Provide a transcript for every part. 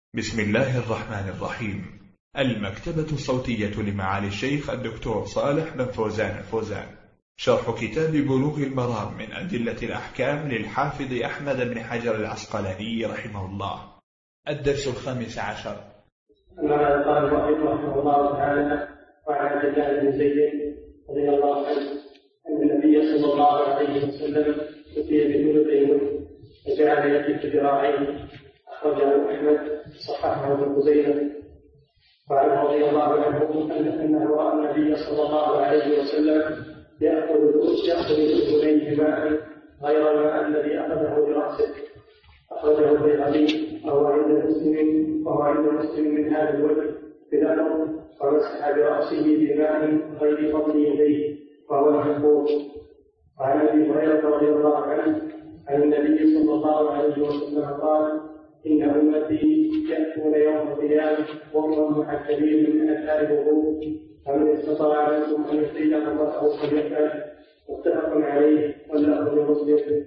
بسم الله الرحمن الرحيم. المكتبة الصوتية لمعالي الشيخ الدكتور صالح بن فوزان الفوزان، شرح كتاب بلوغ المرام من أدلة الأحكام للحافظ أحمد بن حجر العسقلاني رحمه الله. الدرس 15. أما قال المؤلف رحمه الله تعالى: وعن عبد الله بن زيد رضي الله عنه أن النبي صلى الله عليه وسلم أتي بجنب فجعل يكف ذراعيه، أخرجه أحمد صححه ابن خزيمة. وعنه رضي الله عنه أنه رأى النبي صلى الله عليه وسلم يأخذ بأذنيه ماء غير الماء الذي أخذه برأسه، أخرجه البيهقي وهو عند مسلم من هذا الوجه بلفظ: ومسح برأسه بماء غير فضل يديه، وهو محفوظ. وعن أبي هريرة رضي الله عنه عن النبي صلى الله عليه وسلم قال: إن أمتي يأتون يوم القيامة وهم محجبين من أثار الوضوء، فمن استطاع منكم أن يطيل رأسه فليفعل. متفق عليه واللفظ لمسلم.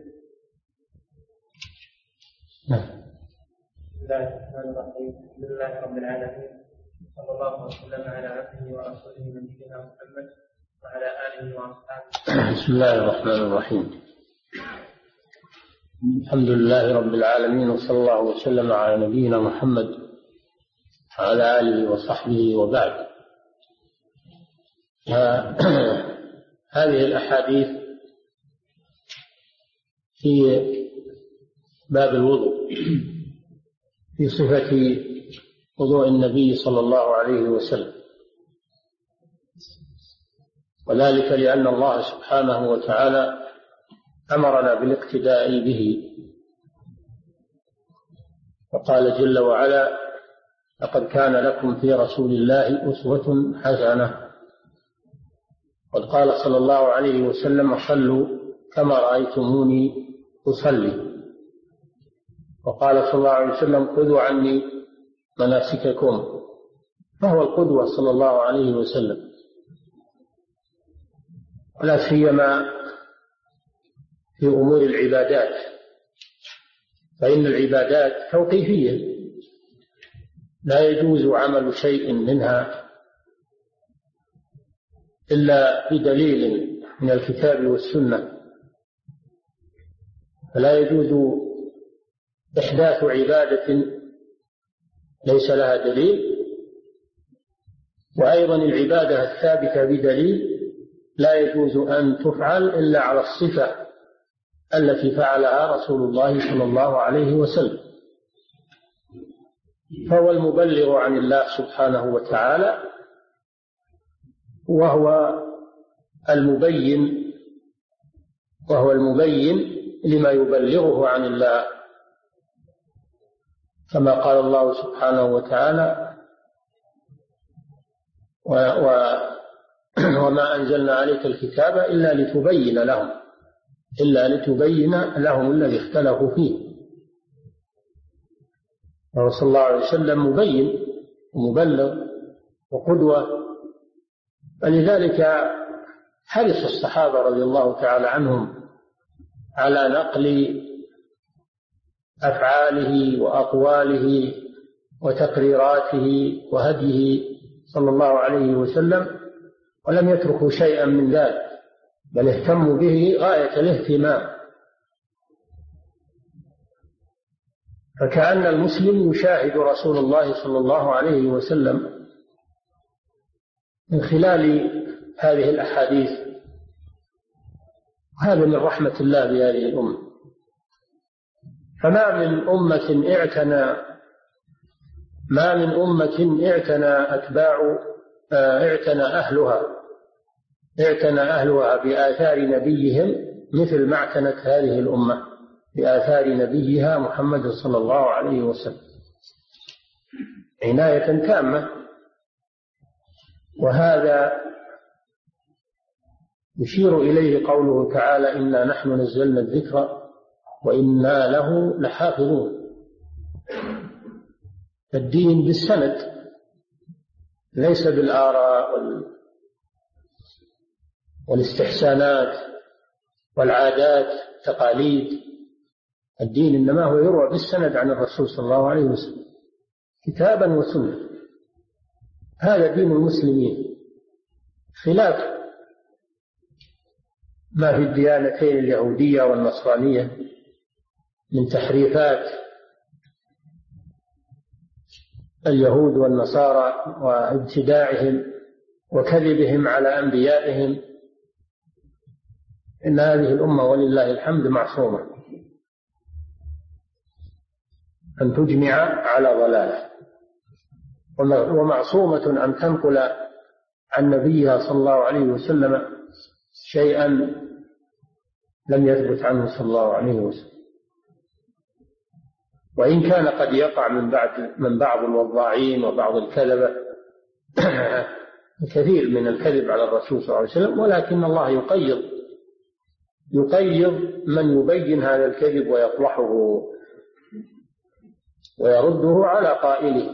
بسم الله الرحمن الرحيم. الحمد لله رب العالمين، صلى الله وسلم على عبده ورسوله نبينا محمد وعلى آله وأصحابه. بسم الله الرحمن الرحيم. الحمد لله رب العالمين، وصلى الله وسلم على نبينا محمد وعلى آله وصحبه وبعد. هذه الأحاديث في باب الوضوء، في صفة وضوء النبي صلى الله عليه وسلم، وذلك لأن الله سبحانه وتعالى أمرنا بالاقتداء به، وقال جل وعلا: لقد كان لكم في رسول الله أسوة حسنة. قد قال صلى الله عليه وسلم: صلوا كما رأيتموني أصلي. وقال صلى الله عليه وسلم: خذوا عني مناسككم. فهو القدوة صلى الله عليه وسلم، ولا سيما في أمور العبادات، فإن العبادات توقيفية، لا يجوز عمل شيء منها إلا بدليل من الكتاب والسنة، فلا يجوز إحداث عبادة ليس لها دليل، وأيضا العبادة الثابتة بدليل لا يجوز أن تفعل إلا على الصفة التي فعلها رسول الله صلى الله عليه وسلم. فهو المبلغ عن الله سبحانه وتعالى، وهو المبين لما يبلغه عن الله، كما قال الله سبحانه وتعالى: وما أنزلنا عليك الكتاب إلا لتبين لهم الذي اختلفوا فيه. صلى الله عليه وسلم مبين ومبلغ وقدوة، فلذلك حرص الصحابة رضي الله تعالى عنهم على نقل أفعاله وأقواله وتقريراته وهديه صلى الله عليه وسلم، ولم يتركوا شيئا من ذلك، بل اهتموا به غاية الاهتمام. فكأن المسلم يشاهد رسول الله صلى الله عليه وسلم من خلال هذه الأحاديث، هذا من رحمة الله بهذه الأمة. فما من أمة اعتنى أهلها بآثار نبيهم مثل ما اعتنت هذه الأمة بآثار نبيها محمد صلى الله عليه وسلم عناية تامة. وهذا يشير إليه قوله تعالى: إنا نحن نزلنا الذكر وإنا له لحافظون. الدين بالسند ليس بالآراء والاستحسانات والعادات والتقاليد. الدين إنما هو يروى بالسند عن الرسول صلى الله عليه وسلم. كتابا وسنة. هذا دين المسلمين، خلاف ما في الديانتين اليهودية والنصرانية من تحريفات اليهود والنصارى وابتداعهم وكذبهم على أنبيائهم. إن هذه الأمة ولله الحمد معصومة أن تجمع على ضلالة، ومعصومة أن تنقل عن نبيها صلى الله عليه وسلم شيئا لم يثبت عنه صلى الله عليه وسلم، وإن كان قد يقع من بعض الوضاعين وبعض الكذبة كثير من الكذب على الرسول صلى الله عليه وسلم، ولكن الله يقيض من يبين هذا الكذب ويطرحه ويرده على قائله.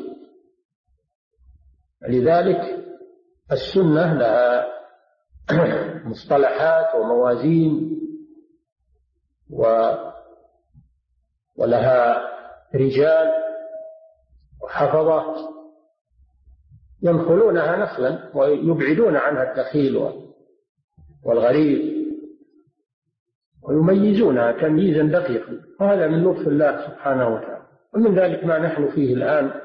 لذلك السنة لها مصطلحات وموازين ولها رجال وحفظة ينقلونها نقلا ويبعدون عنها الدخيل والغريب ويميزونها تمييزا دقيقا، وهذا من لطف الله سبحانه وتعالى. ومن ذلك ما نحن فيه الآن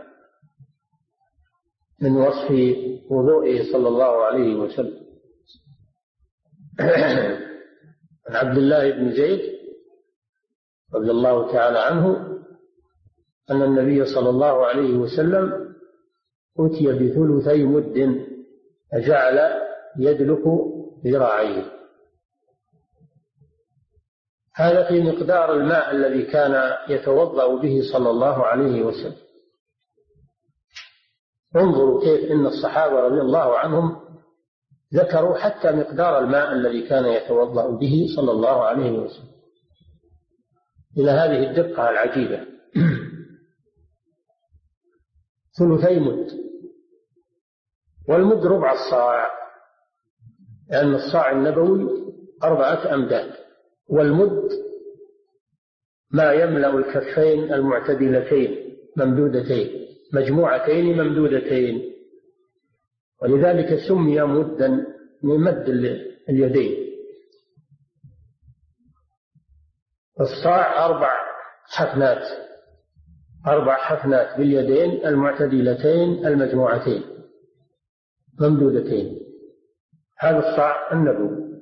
من وصف وضوئه صلى الله عليه وسلم. عن عبد الله بن زيد رضي الله تعالى عنه أن النبي صلى الله عليه وسلم أتي بثلثي مد فجعل يدلك ذراعيه. هذا في مقدار الماء الذي كان يتوضأ به صلى الله عليه وسلم. انظروا كيف إن الصحابة رضي الله عنهم ذكروا حتى مقدار الماء الذي كان يتوضأ به صلى الله عليه وسلم، إلى هذه الدقة العجيبة. ثلثي مد، والمد ربع الصاع، لأن الصاع النبوي 4 أمداد، والمد ما يملأ الكفين المعتدلتين ممدودتين مجموعتين ممدودتين، ولذلك سمي مدا من مد اليدين. الصاع 4 حفنات باليدين المعتدلتين المجموعتين ممدودتين، هذا الصاع النبوي.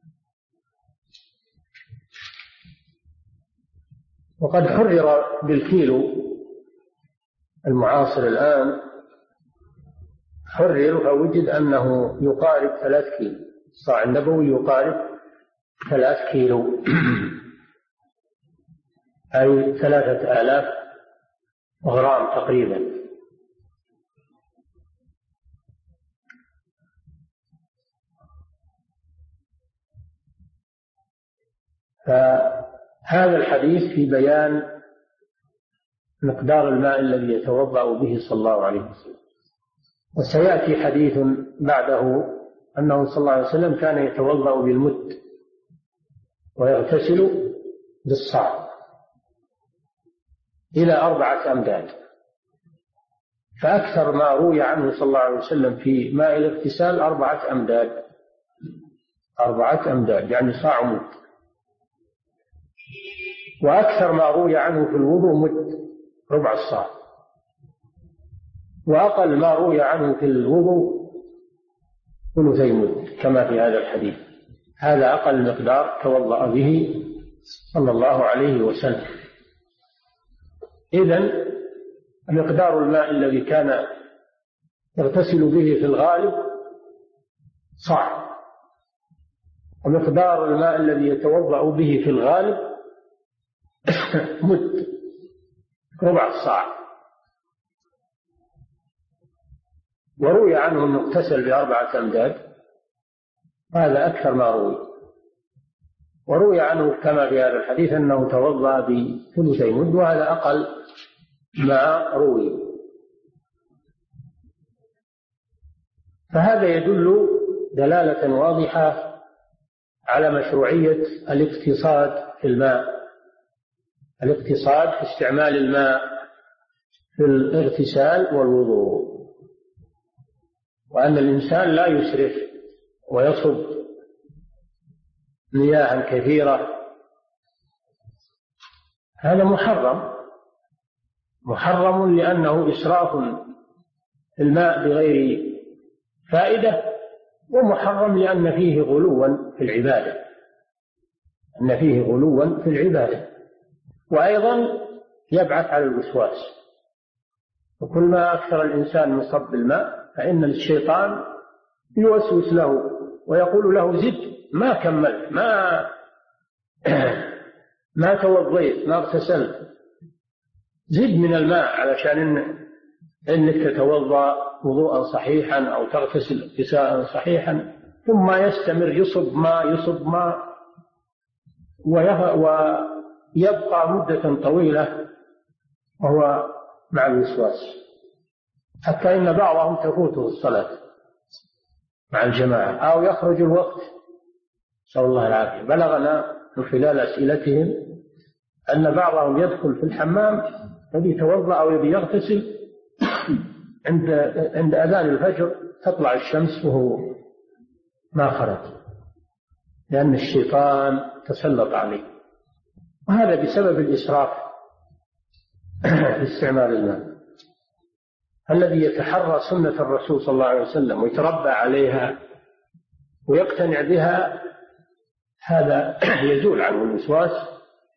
وقد حرر بالكيلو المعاصر الآن، حرر فوجد أنه يقارب 3 كيلو، الصاع النبوي يقارب 3 كيلو أي 3000 غرام تقريبا. فهذا الحديث في بيان مقدار الماء الذي يتوضأ به صلى الله عليه وسلم. وسيأتي حديث بعده أنه صلى الله عليه وسلم كان يتوضأ بالمد ويغتسل بالصاع إلى 4 أمداد. فأكثر ما روي عنه صلى الله عليه وسلم في ماء الاغتسال 4 أمداد، 4 أمداد يعني صاع مد. وأكثر ما روي عنه في الوضوء مد ربع الصاع، وأقل ما روي عنه في الوضوء ثلثي مد كما في هذا الحديث. هذا أقل مقدار توضأ به صلى الله عليه وسلم. إذن مقدار الماء الذي كان يغتسل به في الغالب صاع، ومقدار الماء الذي يتوضأ به في الغالب مد ربع الصاع. وروي عنه أنه اغتسل ب4 أمداد، هذا أكثر ما روي. وروي عنه كما في هذا الحديث أنه توضأ بثلثي مد، وهذا أقل ما روي. فهذا يدل دلالة واضحة على مشروعية الاقتصاد في الماء، الاقتصاد في استعمال الماء في الاغتسال والوضوء، وأن الإنسان لا يسرف ويصب مياه كثيرة، هذا محرم لأنه إسراف في الماء بغير فائدة، ومحرم لأن فيه غلوا في العبادة، وأيضا يبعث على الوسواس. وكل ما أكثر الإنسان من صب الماء فإن الشيطان يوسوس له ويقول له زد، ما كملت، ما توضيت، ما اغتسلت، زد من الماء علشان إنك تتوضأ وضوءا صحيحا أو تغتسل اغتسالا صحيحا، ثم يستمر يصب ماء ويبقى مدة طويلة وهو مع الوسواس، حتى إن بعضهم تفوته الصلاة مع الجماعة أو يخرج الوقت، نسأل الله العافية. بلغنا من خلال أسئلتهم أن بعضهم يدخل في الحمام يبي يتوضأ أو يبي يغتسل عند أذان الفجر تطلع الشمس وهو ما خرج، لأن الشيطان تسلط عليه، وهذا بسبب الإسراف في استعمال الماء. الذي يتحرى سنة الرسول صلى الله عليه وسلم ويتربى عليها ويقتنع بها هذا يزول عنه الوسواس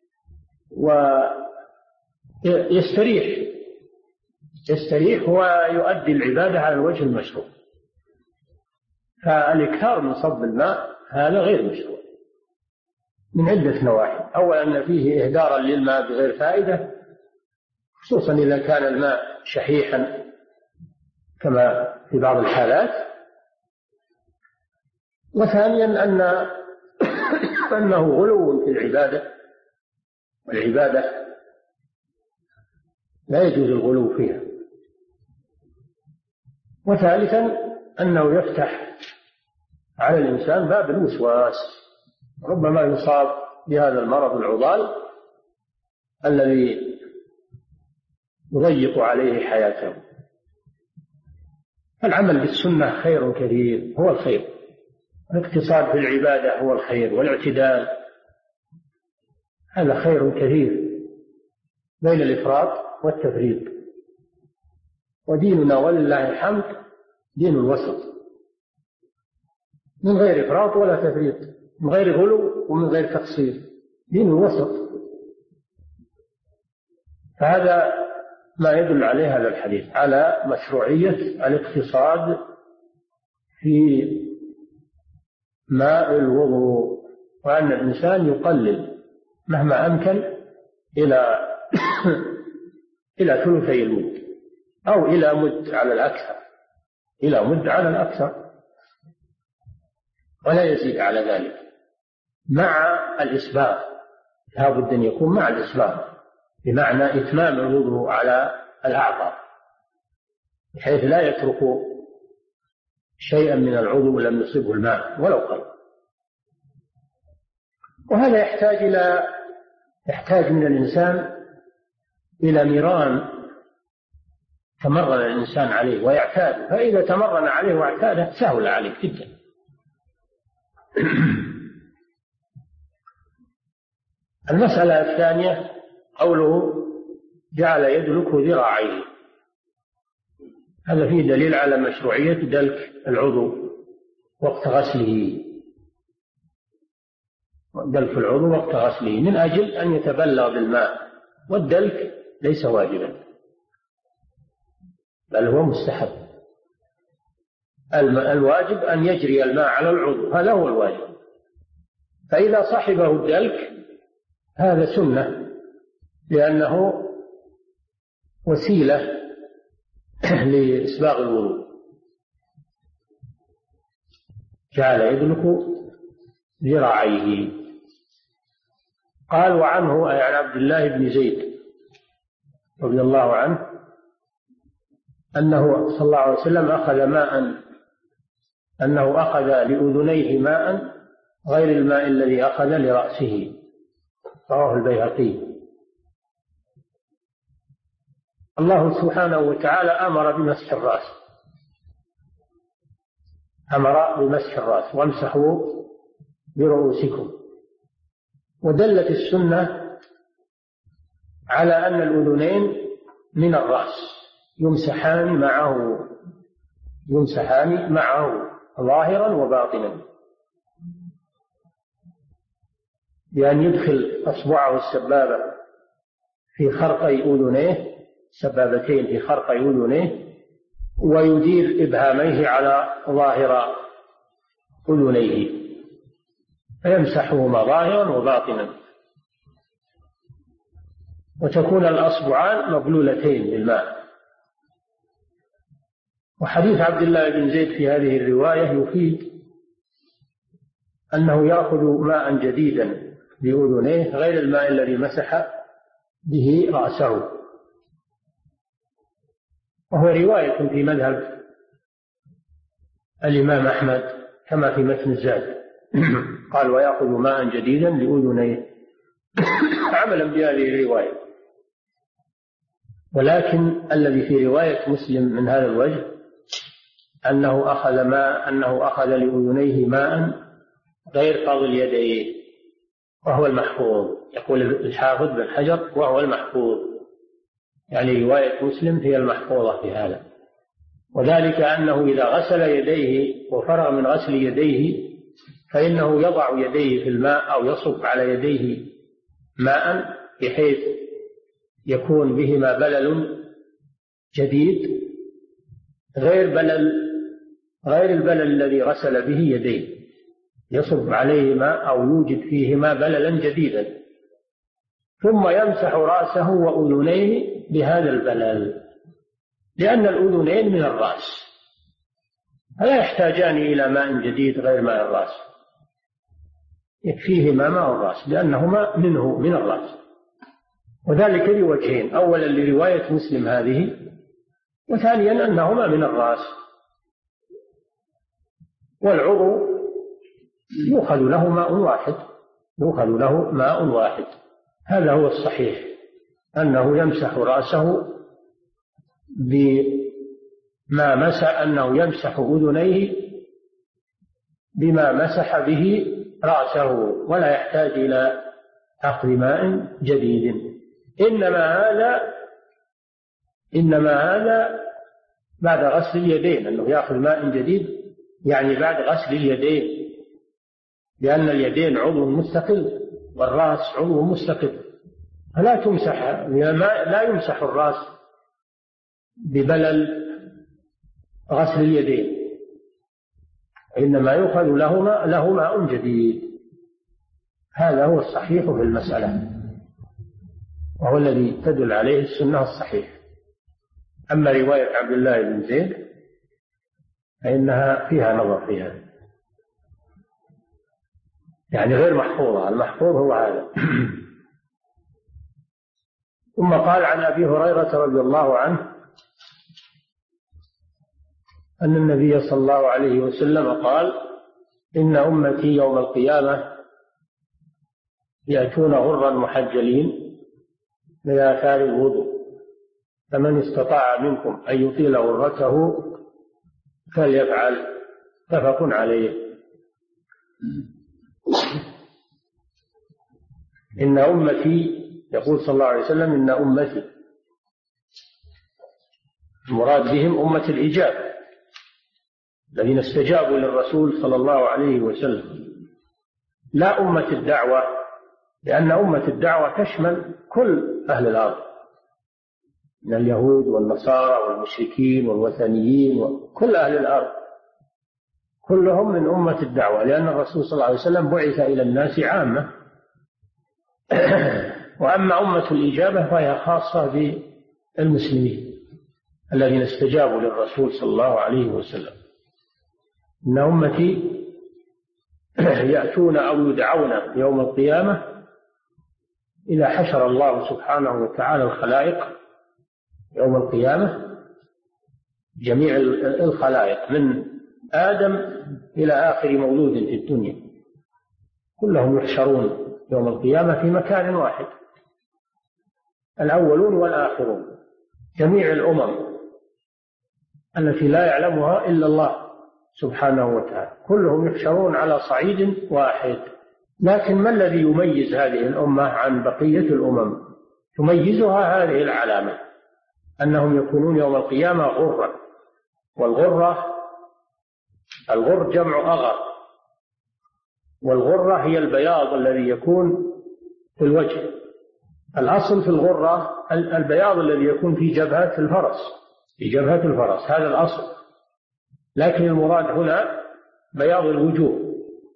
ويستريح ويؤدي العبادة على الوجه المشروع. فالإكثار من صب الماء هذا غير مشروع من عدة نواحي. أولا أن فيه إهدارا للماء بغير فائدة، خصوصا إذا كان الماء شحيحا كما في بعض الحالات. وثانيا أنه غلو في العبادة، والعبادة لا يجوز الغلو فيها. وثالثا أنه يفتح على الإنسان باب الوسواس، ربما يصاب بهذا المرض العضال الذي يضيق عليه حياته. العمل بالسنة خير كثير، هو الخير. الاقتصاد في العبادة هو الخير، والاعتدال هذا خير كثير بين الإفراط والتفريط. وديننا ولله الحمد دين الوسط، من غير إفراط ولا تفريط، من غير غلو ومن غير تقصير، دين الوسط. فهذا ما يدل عليه هذا الحديث على مشروعية الاقتصاد في ماء الوضوء، وأن الإنسان يقلل مهما أمكن إلى ثلثي المد أو إلى مد على الأكثر، ولا يزيد على ذلك، مع الإسباغ. لابد أن يكون مع الإسباغ، بمعنى إتمام الوضوء على الأعضاء، بحيث لا يترك شيئا من العضو لم يصبه الماء ولو قل. وهذا يحتاج من الإنسان إلى مران تمرن الإنسان عليه ويعتاد، فإذا تمرن عليه واعتاده سهل عليه جدا. المسألة الثانية قوله جعل يدلك ذراعيه، هذا فيه دليل على مشروعية دلك العضو وقت غسله، من أجل أن يتبلغ بالماء. والدلك ليس واجبا بل هو مستحب. الواجب أن يجري الماء على العضو، هذا هو الواجب. فإذا صحبه الدلك هذا سنة، لأنه وسيلة لإسباغ الوضوء. جعل يدلك ذراعيه. قال وعنه أي عن عبد الله بن زيد رضي الله عنه أنه صلى الله عليه وسلم أخذ لأذنيه ماء غير الماء الذي أخذ لرأسه، رواه البيهقي. الله سبحانه وتعالى أمر بمسح الرأس، أمر بمسح الرأس وامسحوا برؤوسكم. ودلت السنة على أن الأذنين من الرأس يمسحان معه ظاهرا وباطنا، بأن يدخل أصبعه السبابة في خرقي أذنيه، سبابتين في خرقي أذنيه، ويدير إبهاميه على ظاهر أذنيه فيمسحهما ظاهرا وباطنا، وتكون الأصبعان مبلولتين بالماء. وحديث عبد الله بن زيد في هذه الرواية يفيد أنه يأخذ ماء جديدا بأذنيه غير الماء الذي مسح به رأسه، وهو رواية في مذهب الإمام أحمد كما في متن الزاد قال ويأخذ ماء جديدا لأذنيه عملا بهذه الرواية. ولكن الذي في رواية مسلم من هذا الوجه أنه أخذ لأذنيه ماء غير فاضل يديه، وهو المحفوظ. يقول الحافظ بن حجر وهو المحفوظ، يعني رواية مسلم هي المحفوظة في هذا. وذلك أنه إذا غسل يديه وفرغ من غسل يديه فإنه يضع يديه في الماء أو يصب على يديه ماء بحيث يكون بهما بلل جديد غير البلل الذي غسل به يديه، يصب عليهما أو يوجد فيهما بللا جديدا، ثم يمسح رأسه وأذنيه بهذا البلل، لأن الأذنين من الرأس فلا يحتاجان إلى ماء جديد غير ماء الرأس، يكفيهما ماء الرأس لأنهما منه من الرأس. وذلك لوجهين: أولا لرواية مسلم هذه، وثانيا أنهما من الرأس. والعضو يؤخذ له ماء واحد، هذا هو الصحيح، أنه يمسح رأسه بما مسح، أنه يمسح أذنيه بما مسح به رأسه، ولا يحتاج إلى أخذ ماء جديد. إنما هذا بعد غسل اليدين، أنه يأخذ ماء جديد يعني بعد غسل اليدين، لأن اليدين عضو مستقل والرأس عضو مستقل، لا يمسح الرأس ببلل غسل اليدين، إنما يؤخذ له ماء جديد. هذا هو الصحيح في المسألة، وهو الذي تدل عليه السنة الصحيح. أما رواية عبد الله بن زيد فإنها فيها نظر فيها، يعني غير محفوظة. المحفوظ هو هذا. ثم قال عن أبي هريرة رضي الله عنه أن النبي صلى الله عليه وسلم قال: إن أمتي يوم القيامة يأتون غرا محجلين من آثار الوضوء، فمن استطاع منكم أن يطيل غرته فليفعل. متفق عليه. إن أمتي، يقول صلى الله عليه وسلم: إن أمتي، المراد بهم أمة الإجابة الذين استجابوا للرسول صلى الله عليه وسلم، لا أمة الدعوة، لأن أمة الدعوة تشمل كل أهل الأرض من اليهود والنصارى والمشركين والوثنيين وكل أهل الأرض، كلهم من أمة الدعوة، لأن الرسول صلى الله عليه وسلم بعث إلى الناس عامة. وأما أمة الإجابة فهي خاصة بالمسلمين الذين استجابوا للرسول صلى الله عليه وسلم. إن أمتي يأتون أو يدعون يوم القيامة إذا حشر الله سبحانه وتعالى الخلائق يوم القيامة، جميع الخلائق من آدم إلى آخر مولود في الدنيا، كلهم يحشرون يوم القيامة في مكان واحد، الأولون والآخرون، جميع الأمم التي لا يعلمها إلا الله سبحانه وتعالى، كلهم يحشرون على صعيد واحد. لكن ما الذي يميز هذه الأمة عن بقية الأمم؟ تميزها هذه العلامة، أنهم يكونون يوم القيامة غرا. الغر جمع أغر، والغرة هي البياض الذي يكون في الوجه. الأصل في الغرة البياض الذي يكون في جبهة الفرس، هذا الأصل. لكن المراد هنا بياض الوجوه،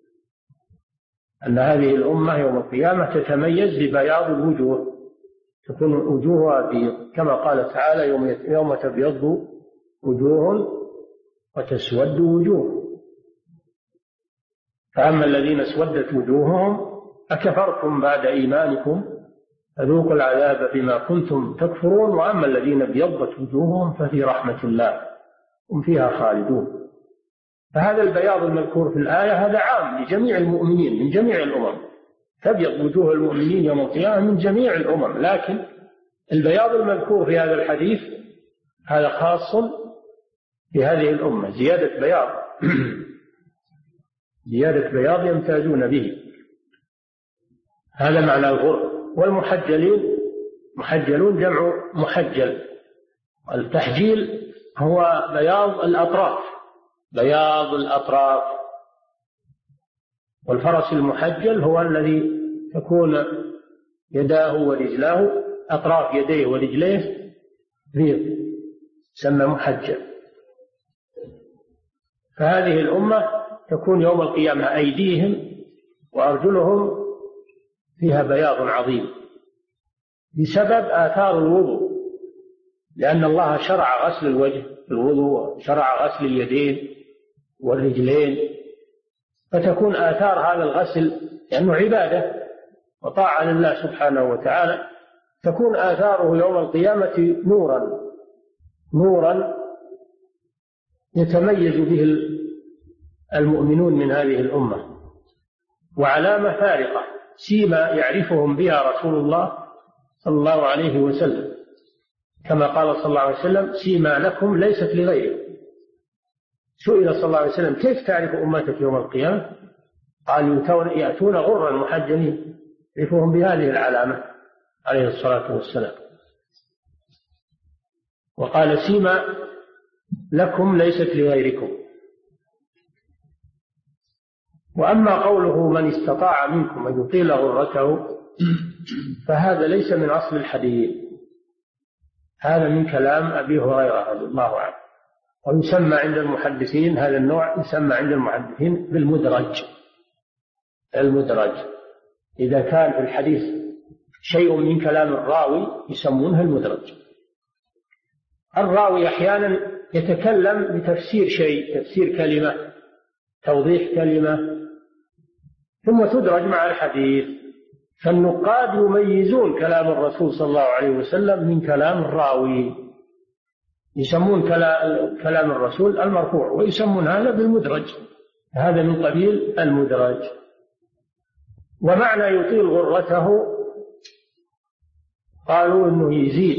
أن هذه الأمة يوم القيامة تتميز ببياض الوجوه، تكون وجوهها بيض، كما قال تعالى: يوم تبيض وجوه وتسود وجوه. فأما الذين اسودت وجوههم أكفرتم بعد إيمانكم فذوقوا العذاب بما كنتم تكفرون، وأما الذين ابيضت وجوههم ففي رحمة الله هم فيها خالدون. فهذا البياض المذكور في الآية هذا عام لجميع المؤمنين من جميع الأمم، تبيض وجوه المؤمنين يوم القيامة من جميع الأمم. لكن البياض المذكور في هذا الحديث هذا خاص بهذه الأمة، زيادة بياض يمتازون به. هذا معنى الغر. والمحجلون جمع محجل. التحجيل هو بياض الأطراف. والفرس المحجل هو الذي تكون يداه ورجلاه، أطراف يديه ورجليه بيض، سمى محجل. فهذه الأمة تكون يوم القيامة أيديهم وأرجلهم فيها بياض عظيم بسبب آثار الوضوء، لأن الله شرع غسل الوجه الوضوء، شرع غسل اليدين والرجلين، فتكون آثار هذا الغسل لأنه عبادة وطاعة لله سبحانه وتعالى، تكون آثاره يوم القيامة نورا يتميز به المؤمنون من هذه الأمة، وعلامة فارقة، سيما يعرفهم بها رسول الله صلى الله عليه وسلم، كما قال صلى الله عليه وسلم: سيما لكم ليست لغيركم. سئل صلى الله عليه وسلم: كيف تعرف أمتك يوم القيامة؟ قال: يأتون غرا محجلين، يعرفهم بهذه العلامة عليه الصلاة والسلام. وقال: سيما لكم ليست لغيركم. وأما قوله: من استطاع منكم أن يطيل غرته، فهذا ليس من أصل الحديث، هذا من كلام أبي هريرة رضي الله عنه. ويسمى عند المحدثين، هذا النوع يسمى عند المحدثين بالمدرج. المدرج إذا كان في الحديث شيء من كلام الراوي يسمونه المدرج. الراوي أحيانا يتكلم بتفسير شيء، تفسير كلمة، توضيح كلمة، ثم تدرج مع الحديث. فالنقاد يميزون كلام الرسول صلى الله عليه وسلم من كلام الراوي، يسمون كلام الرسول المرفوع ويسمون هذا بالمدرج، هذا من قبيل المدرج. ومعنى يطيل غرته قالوا إنه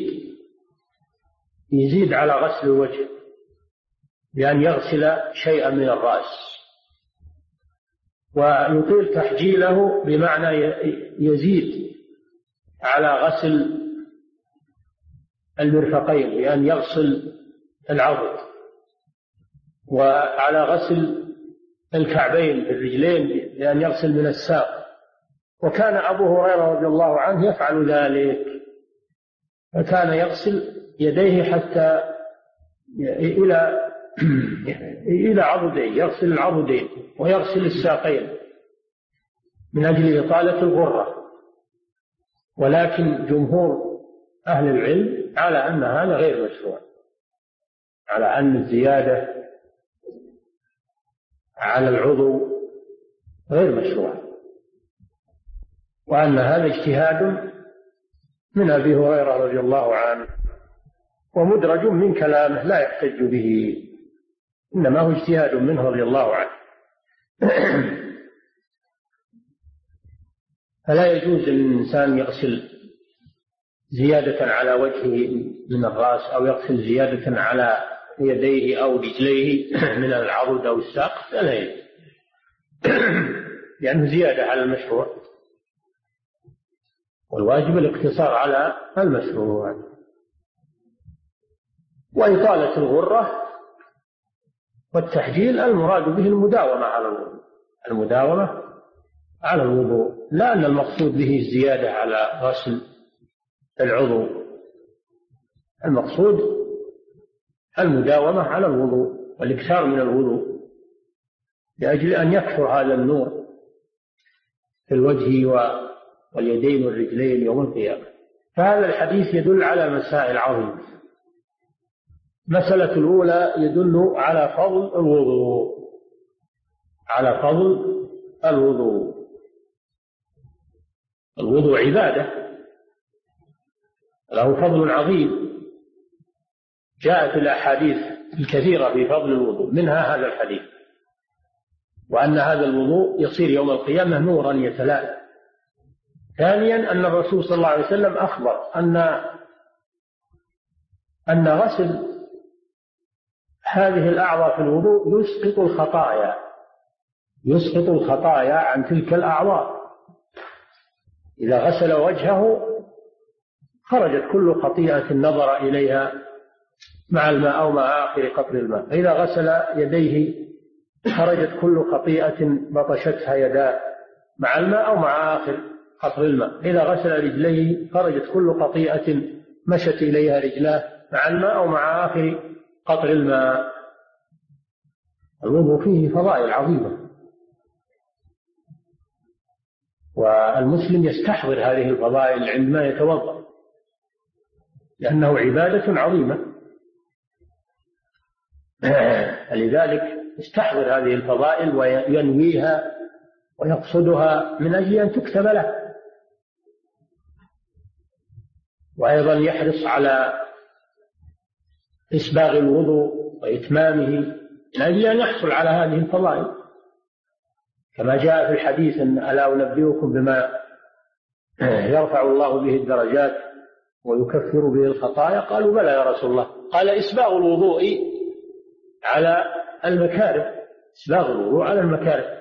يزيد على غسل الوجه بأن يغسل شيئا من الرأس، ويطيل تحجيله بمعنى يزيد على غسل المرفقين بأن يغسل العضد، وعلى غسل الكعبين بالرجلين بأن يغسل من الساق. وكان أبو هريرة رضي الله عنه يفعل ذلك، فكان يغسل يديه حتى إلى عضدين، يغسل العضدين ويغسل الساقين من أجل إطالة الغرة. ولكن جمهور أهل العلم على أن هذا غير مشروع، على أن الزيادة على العضو غير مشروع، وأن هذا اجتهاد من أبي هريرة رضي الله عنه، ومدرج من كلامه لا يحتج به، إنما هو اجتهاد منه رضي الله عنه. فلا يجوز للإنسان يغسل زيادة على وجهه من الرأس، أو يغسل زيادة على يديه أو رجليه من العضد أو الساق فلا يجوز، لأنه زيادة على المشروع، والواجب الاقتصار على المشروع. وإطالة الغرة والتحجيل المراد به المداومة على الوضوء، المداومة على الوضوء، لا أن المقصود به الزيادة على غسل العضو، المقصود المداومة على الوضوء والإكثار من الوضوء لأجل أن يكثر هذا النور في الوجه واليدين والرجلين يوم القيامة. فهذا الحديث يدل على مسائل عظيمة. المسألة الأولى يدل على فضل الوضوء، على فضل الوضوء. الوضوء عبادة له فضل عظيم، جاءت الأحاديث الكثيرة في فضل الوضوء، منها هذا الحديث، وأن هذا الوضوء يصير يوم القيامة نورا يتلألأ. ثانيا أن الرسول صلى الله عليه وسلم أخبر أن غسل هذه الأعضاء في الوضوء يسقط الخطايا عن تلك الأعضاء. إذا غسل وجهه خرجت كل خطيئة نظر إليها مع الماء أو مع آخر قطر الماء. إذا غسل يديه خرجت كل خطيئة بطشتها يداه مع الماء أو مع آخر قطر الماء. إذا غسل رجليه خرجت كل خطيئة مشت إليها رجلاه مع الماء أو مع آخر قطر الماء. الوضوء فيه فضائل عظيمة، والمسلم يستحضر هذه الفضائل عندما يتوضأ، لأنه عبادة عظيمة. لذلك يستحضر هذه الفضائل وينويها ويقصدها من أجل أن تكتب له، وأيضا يحرص على إسباغ الوضوء وإتمامه من أجل أن يحصل على هذه الفضائل، كما جاء في الحديث: أن ألا أنبئكم بما يرفع الله به الدرجات ويكفر به الخطايا؟ قالوا: بلى يا رسول الله. قال: إسباغ الوضوء على المكاره، إسباغ الوضوء على المكاره،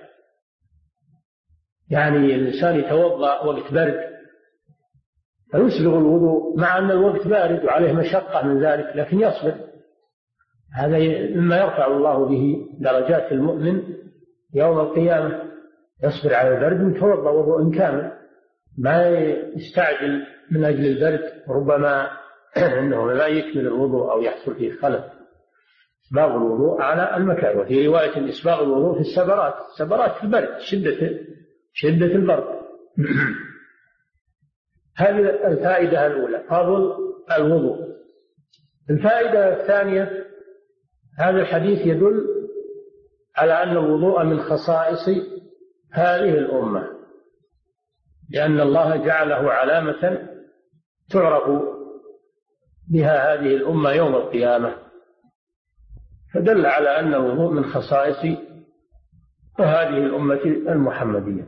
يعني الإنسان يتوضأ وقت برد فيسبغ الوضوء مع أن الوقت بارد وعليه مشقة من ذلك، لكن يصبر. هذا مما يرفع الله به درجات المؤمن يوم القيامة، يصبر على البرد ويتوضأ وضوء كامل، ما يستعجل من أجل البرد، ربما أنه لا يكمل الوضوء أو يحصل فيه خلل. إسباغ الوضوء على المكاره. وفي رواية: إسباغ الوضوء في السبرات في البرد، شدة البرد. هذه الفائدة الأولى، فضل الوضوء. الفائدة الثانية: هذا الحديث يدل على أن الوضوء من خصائص هذه الأمة، لأن الله جعله علامة تعرف بها هذه الأمة يوم القيامة، فدل على أن الوضوء من خصائص هذه الأمة المحمدية.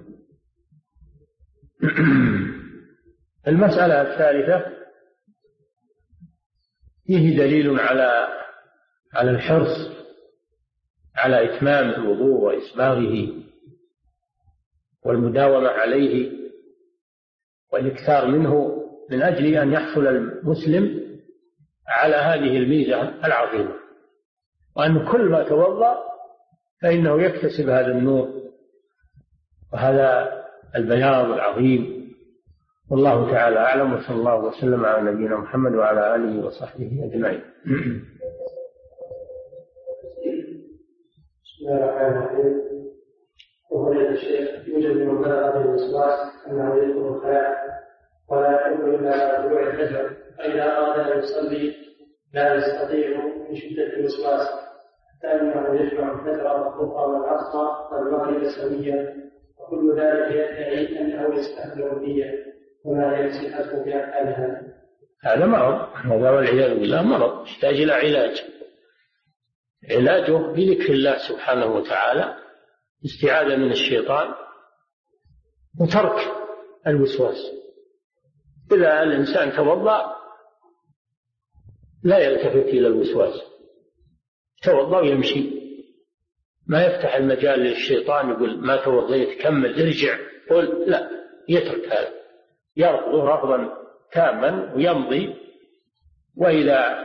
المسألة الثالثة: فيه دليل على الحرص على إتمام الوضوء وإسباغه والمداومة عليه والإكثار منه، من أجل أن يحصل المسلم على هذه الميزة العظيمة، وأن كل ما توضأ فإنه يكتسب هذا النور وهذا البياض العظيم. والله تعالى أعلم، وصلى الله وسلم على نبينا محمد وعلى آله وصحبه أجمعين. بسم الله الرحمن الرحيم. وفضيلة الشيخ، يوجد من بلغ الوسواس أنه يدخل الخلاء ولا يدخل إلا على طلوع الفجر، فإذا أراد أن يصلي لا يستطيع من شدة الوسواس، حتى أنه يجمع الفجر والظهر والعصر والمغرب سويا، وكل ذلك يدعي أنه يستحضر النية، وما يصحه في أحكامها. هذا مرض، هذا والعياذ بالله مرض يحتاج إلى علاجه بذكر الله سبحانه وتعالى، استعاذة من الشيطان وترك الوسواس. إذا الإنسان توضأ لا يلتفت إلى الوسواس، توضأ ويمشي، ما يفتح المجال للشيطان يقول ما توضيت كمل ارجع قل، لا، يترك هذا، يرفض رفضا تاما ويمضي. وإذا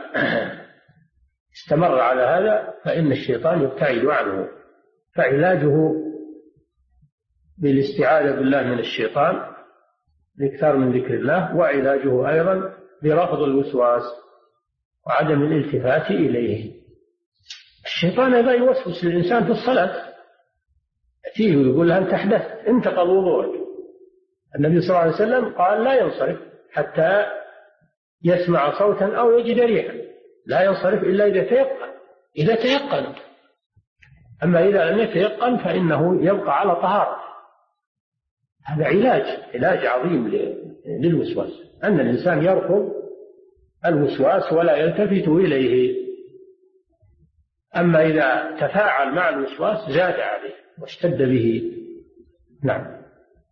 استمر على هذا فإن الشيطان يبتعد عنه. فعلاجه بالاستعاذة بالله من الشيطان، الإكثار من ذكر الله، وعلاجه أيضا برفض الوسواس وعدم الالتفات إليه. الشيطان أيضا يوسوس للإنسان في الصلاة، يأتيه ويقول له أنت أحدثت، انتقض وضوءك. النبي صلى الله عليه وسلم قال لا ينصرف حتى يسمع صوتا أو يجد ريحا، لا ينصرف إلا إذا تيقن. أما إذا لم يتيقن فإنه يبقى على طهارة. هذا علاج عظيم للوسواس، أن الإنسان يرفض الوسواس ولا يلتفت إليه. أما إذا تفاعل مع الوسواس زاد عليه واشتد به. نعم.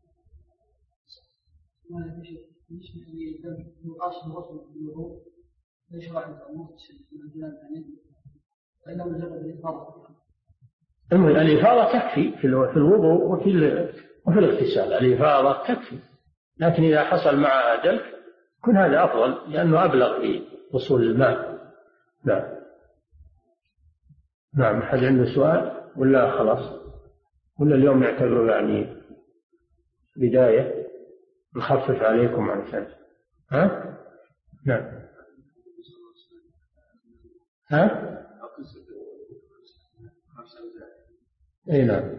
الإفاضة تكفي في الوضوء وفي الاغتسال، الإفاضة تكفي، لكن إذا حصل معها دلك يكون هذا أفضل لأنه أبلغ في وصول الماء. نعم. حد عنده سؤال ولا خلاص؟ ولا اليوم نعتبره يعني بداية نخفف عليكم عن سنة؟ نعم. اي نعم.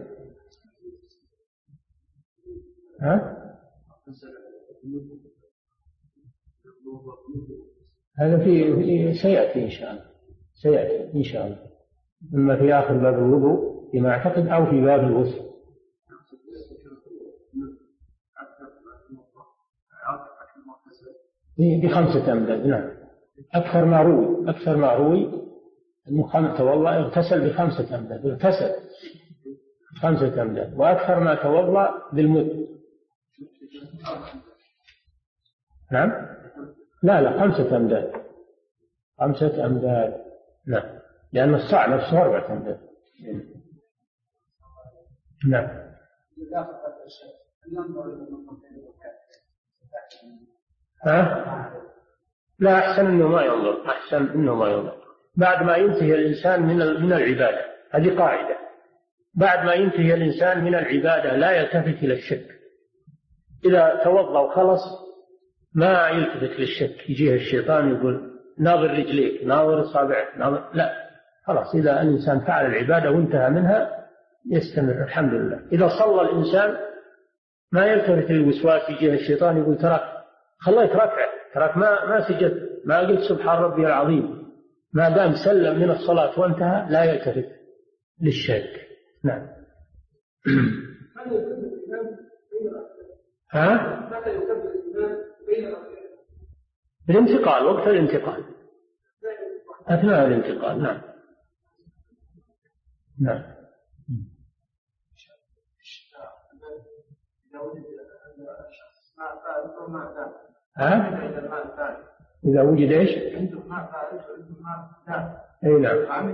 هذا في سيأتي إن شاء الله، إما في آخر باب الوضوء فيما أعتقد أو في باب الغسل. ب5 أمداد. نعم. أكثر ما روي أنه توضأ اغتسل ب5 أمداد، اغتسل 5 أمداد، وأكثر ما توضأ بالمد. نعم. لا 5 أمداد. 5 أمداد. نعم. لأن الصاع نفسه 4 أمداد. نعم. لا، أحسن إنه ما ينظر. بعد ما ينتهي الإنسان من العبادة، هذه قاعدة، بعد ما ينتهي الإنسان من العبادة لا يلتفت إلى الشك. إذا توضأ وخلص ما يلتفت للشك، يجيه الشيطان يقول ناظر رجليك، ناظر أصابعك، لا، خلاص. إذا الإنسان فعل العبادة وانتهى منها يستمر الحمد لله. إذا صلى الإنسان ما يلتفت للوسواس، يجيه الشيطان يقول خليك ركعة، تراك ما سجد، ما قلت سبحان ربي العظيم، ما دام سلم من الصلاة وانتهى لا يلتفت للشك. نعم. بالانتقال، وقت الانتقال، أثناء الانتقال. نعم. إذا وجد إيش؟ أي نعم.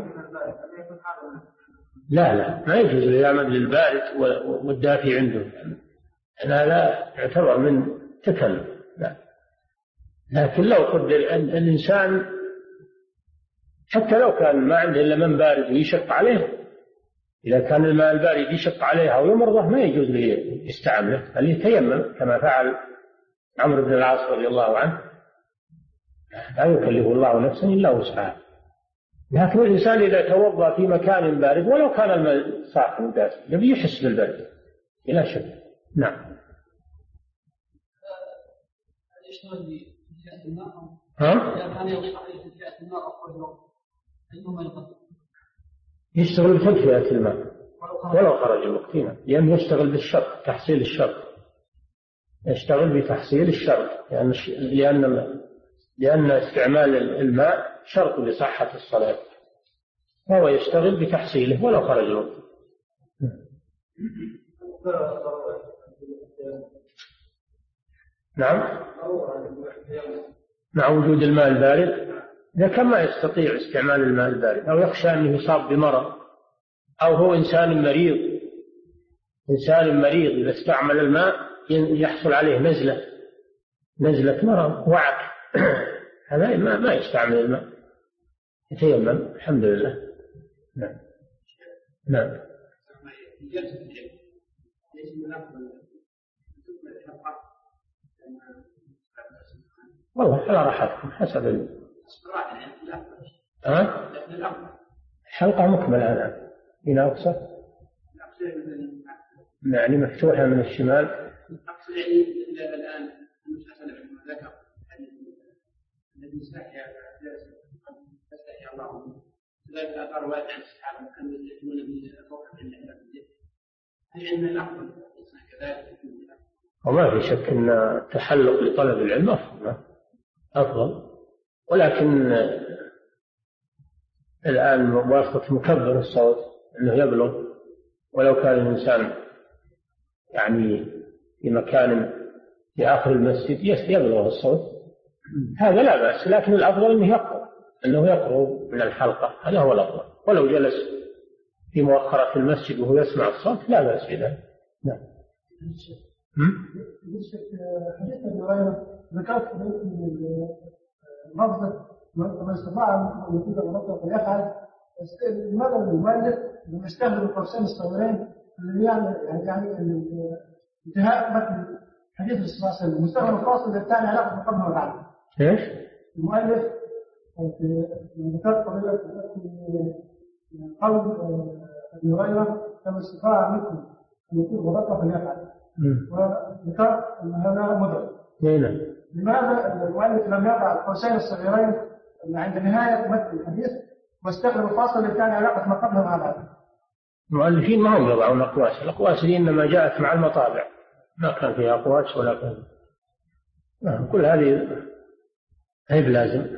لا ما يجوز اليعمد للبارد والدافي عنده، لا يعتبر من تكلف. لا، لكن لو قدر الإنسان حتى لو كان ما عنده إلا من بارد ويشق عليه، إذا كان الماء البارد يشق عليه أو يمرضه ما يجوز له يستعمله، بل يتيمم كما فعل عمرو بن العاص رضي الله عنه. لا يكلف الله نفسا إلا وسعها. لكن الإنسان إذا توضأ في مكان بارد ولو كان الماء ساخن بارد يبي يحس بالبرد بلا شك. نعم. يشتغل بتدفئة الماء ولو خرج الوقت، لأنه يشتغل بالشرط، تحصيل الشرط، يشتغل بتحصيل الشرط، لأن استعمال الماء شرط لصحة الصلاة، وهو يشتغل بتحصيله ولو خرج الوقت. نعم، مع وجود الماء البارد. إذا كان ما يستطيع استعمال الماء البارد أو يخشى أنه يصاب بمرض، أو هو إنسان مريض إذا استعمل الماء يحصل عليه نزلة مرض وعك، هذا ما يستعمل الماء، يتيمم. الحمد لله. نعم. والله على راحتكم حسب حلقة مكملة الآن إلى أقصى، يعني مفتوحة من الشمال. أقصد يعني الآن المسألة عندما ذكر الذي استحيا الله ذلك أثر واحد عن الصحابة كانوا يستحيون بالفوق من الإعلام، هل عندنا الأفضل كذلك؟ وما في شك أن التحلق لطلب العلم أفضل، ولكن الآن واسطة مكبر الصوت أنه يبلغ، ولو كان الإنسان يعني في مكان في آخر المسجد يبلغ الصوت، هذا لا بأس، لكن الأفضل أنه يقرب من الحلقة، هذا هو الأفضل. ولو جلس في مؤخرة المسجد وهو يسمع الصوت لا بأس بذلك. نعم. حديث الرواية ذكرت لفظة من استطاع أن يفيد المطلق ويفعل، لماذا المؤلف يستخدم القوسين الصغيرين اللي يعني انتهاء متن حديث الرسول صلى الله عليه وسلم، مستخدم الفاصل الثاني علاقة مقدمة وبعد. ايش؟ المؤلف في ذكرت قضية قول ابن هريرة كما استطاع منكم أن يفيد المطلق ويفعل، وذكرت أن هذا مدرج. لماذا المؤلف لم يضع القوسين الصغيرين عند نهاية متن الحديث واستخدم الفاصل الثاني علاقة ما قبلها مع بعض؟ المؤلفين ما هم يضعون أقواس، الأقواس دي إنما جاءت مع المطابع، ما كان فيها أقواس ولا كان كل هذه هي بلازم.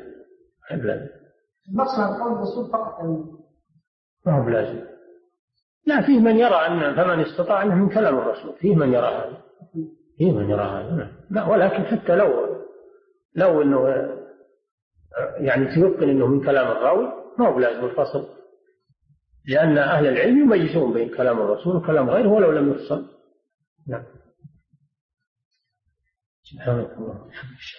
النص عن قول الرسول فقط ما هو بلازم. لا، فيه من يرى أن فمن استطاع أنه من كلام الرسول، فيه من يرى هذا، لا، ولكن حتى لو أنه يعني تيقن أنه من كلام الراوي ما هو بلازم الفصل، لأن أهل العلم يميزون بين كلام الرسول وكلام غيره ولو لم يفصل. نعم. سبحانك اللهم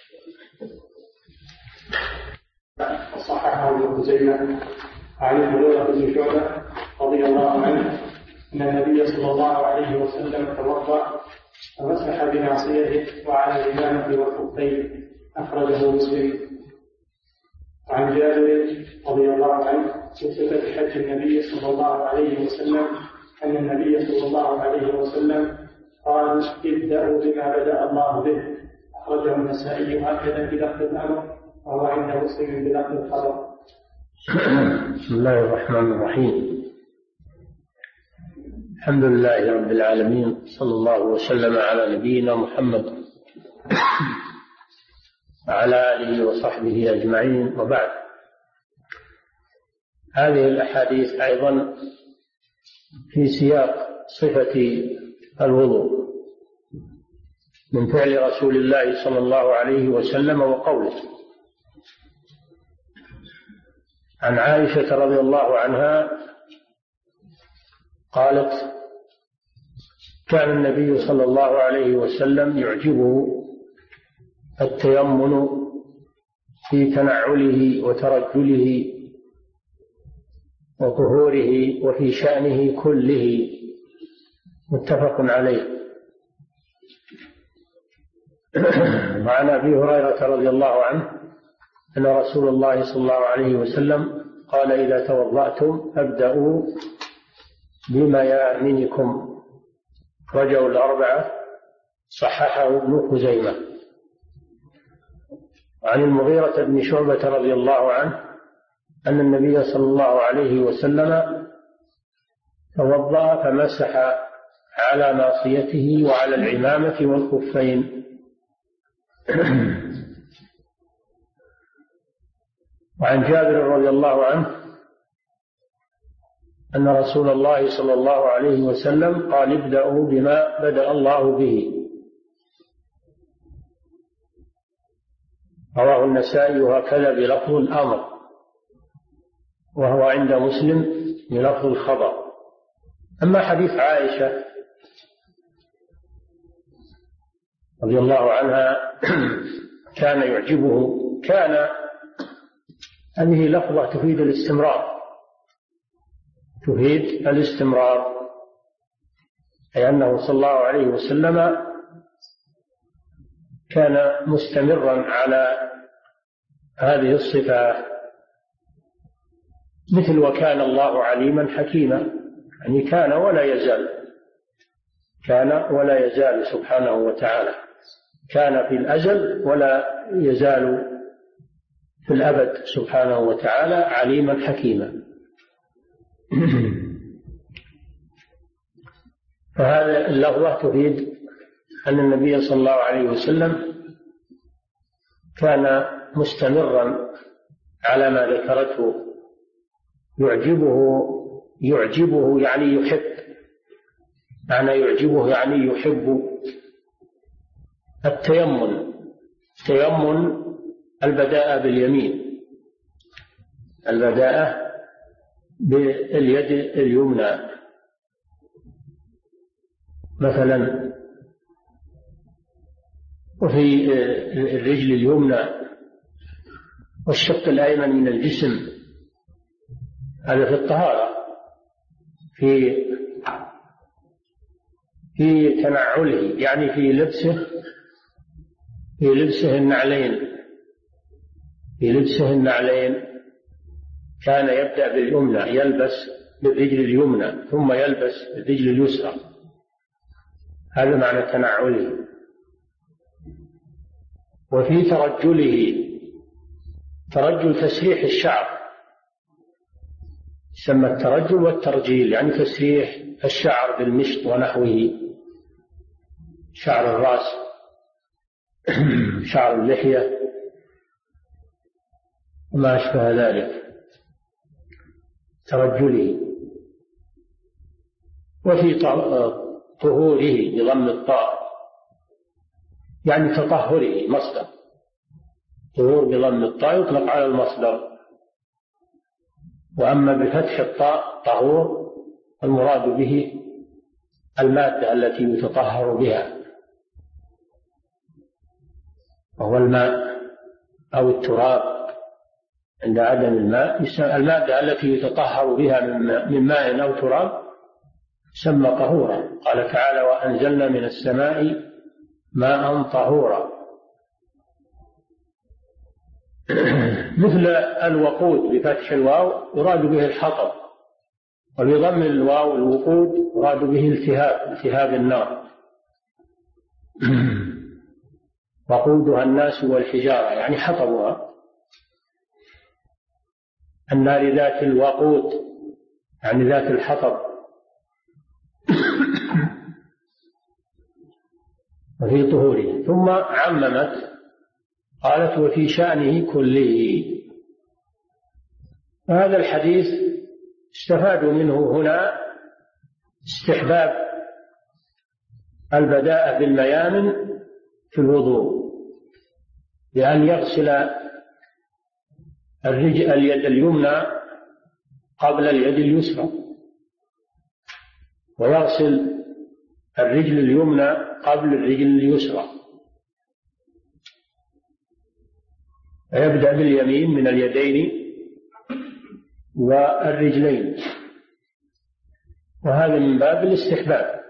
وصححه ابن خزيمة عن المغيرة بن شعبة رضي الله عنه أن النبي صلى الله عليه وسلم توضأ فمسح بناصيته وعلى الإمامة والخفين، أخرجه مسلم. وعن جابر رضي الله عنه في صفة حج النبي صلى الله عليه وسلم أن النبي صلى الله عليه وسلم قال: ابدأوا بما بدأ الله به، أخرجه النسائي هكذا بلفظ الأمر، وهو عند مسلم بلفظ الخبر. بسم الله الرحمن الرحيم. الحمد لله رب العالمين، صلى الله وسلم على نبينا محمد وعلى آله وصحبه أجمعين، وبعد. هذه الأحاديث أيضا في سياق صفة الوضوء من فعل رسول الله صلى الله عليه وسلم وقوله. عن عائشة رضي الله عنها قالت: كان النبي صلى الله عليه وسلم يعجبه التيمن في تنعله وترجله وطهوره وفي شأنه كله، متفق عليه. وعن أبي هريرة رضي الله عنه أن رسول الله صلى الله عليه وسلم قال: إذا توضأتم فابدأوا بميامنكم، رجعوا الأربعة، صححه ابن خزيمة. وعن المغيرة بن شعبة رضي الله عنه أن النبي صلى الله عليه وسلم توضأ فمسح على ناصيته وعلى العمامة والخفين. وعن جابر رضي الله عنه أن رسول الله صلى الله عليه وسلم قال: ابدأوا بما بدأ الله به، رواه النسائي وهكذا بلفظ الأمر، وهو عند مسلم بلفظ الخبر. أما حديث عائشة رضي الله عنها كان يعجبه، كان هذه لفظة تفيد الاستمرار، تفيد الاستمرار، أي أنه صلى الله عليه وسلم كان مستمرا على هذه الصفات، مثل وكان الله عليما حكيما، يعني كان ولا يزال، كان ولا يزال سبحانه وتعالى، كان في الأزل ولا يزال في الأبد سبحانه وتعالى عليما حكيما. فهذا اللفظة تفيد أن النبي صلى الله عليه وسلم كان مستمرا على ما ذكرته، يعجبه يعني يحب، معنى يعجبه يعني يحب التيمن البداءة باليمين، البداءة باليد اليمنى مثلا، وفي الرجل اليمنى والشق الأيمن من الجسم، هذا في الطهارة، في تنعله يعني في لبسه النعلين، كان يبدأ باليمنى، يلبس بالرجل اليمنى ثم يلبس بالرجل اليسرى، هذا معنى تنعله. وفي ترجل تسريح الشعر، يسمى الترجل والترجيل، يعني تسريح الشعر بالمشط ونحوه، شعر الرأس، شعر اللحية وما أشبه ذلك، ترجله. وفي طهوره بضم الطاء، يعني تطهره، مصدر طهور بضم الطاء يطلق على المصدر، وأما بفتح الطاء طهور المراد به المادة التي يتطهر بها، وهو الماء أو التراب، عند عدم الماء المادة التي يتطهر بها من ماء أو تراب سمى طهورا. قال تعالى: وأنزلنا من السماء ماء طهورا. مثل الوقود بفتح الواو يراد به الحطب، وبضم الواو الوقود يراد به التهاب النار. وقودها الناس والحجارة، يعني حطبها، النار ذات الوقود يعني ذات الحطب. وفي طهوره، ثم عممت قالت: وفي شأنه كله. وهذا الحديث استفادوا منه هنا استحباب البداءة بالميامن في الوضوء، بأن يغسل اليد اليمنى قبل اليد اليسرى، ويغسل الرجل اليمنى قبل الرجل اليسرى، ويبدأ باليمين من اليدين والرجلين، وهذا من باب الاستحباب،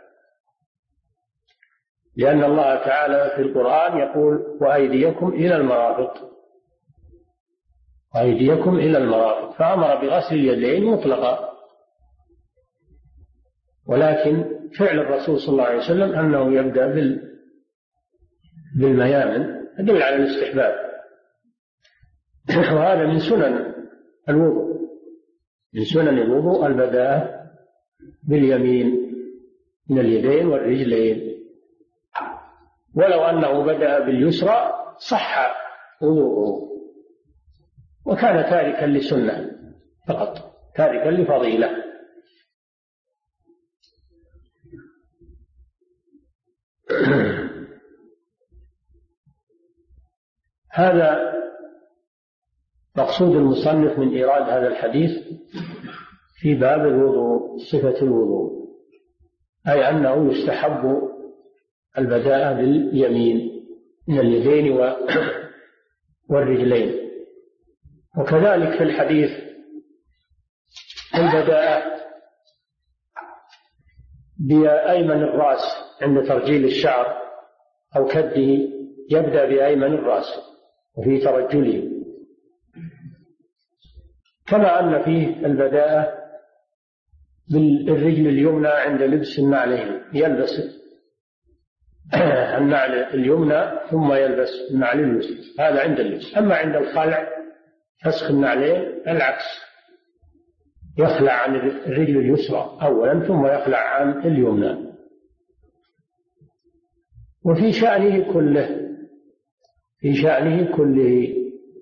لأن الله تعالى في القرآن يقول: وأيديكم إلى المرافق، وأيديكم إلى المرافق، فأمر بغسل اليدين مطلقا. ولكن فعل الرسول صلى الله عليه وسلم أنه يبدأ بالميامن، يدل على الاستحباب. وهذا من سنن الوضوء، من سنن الوضوء البداءة باليمين من اليدين والرجلين. ولو أنه بدأ باليسرى صح وضوءه، وكان تاركا لسنة فقط، تاركا لفضيلة. هذا مقصود المصنف من إيراد هذا الحديث في باب الوضوء، صفة الوضوء، أي أنه يستحب البداءة باليمين من اليدين والرجلين. وكذلك في الحديث البداءة بأيمن الرأس عند ترجيل الشعر أو كده، يبدأ بأيمن الرأس وفي ترجله، كما أن فيه البداءة بالرجل اليمنى عند لبس النعلين، يلبس النعل اليمنى ثم يلبس النعل اليسرى، هذا عند اللبس. أما عند الخلع فسخ النعلين العكس، يخلع عن الرجل اليسرى أولا ثم يخلع عن اليمنى. وفي شأنه كله، في شأنه كله،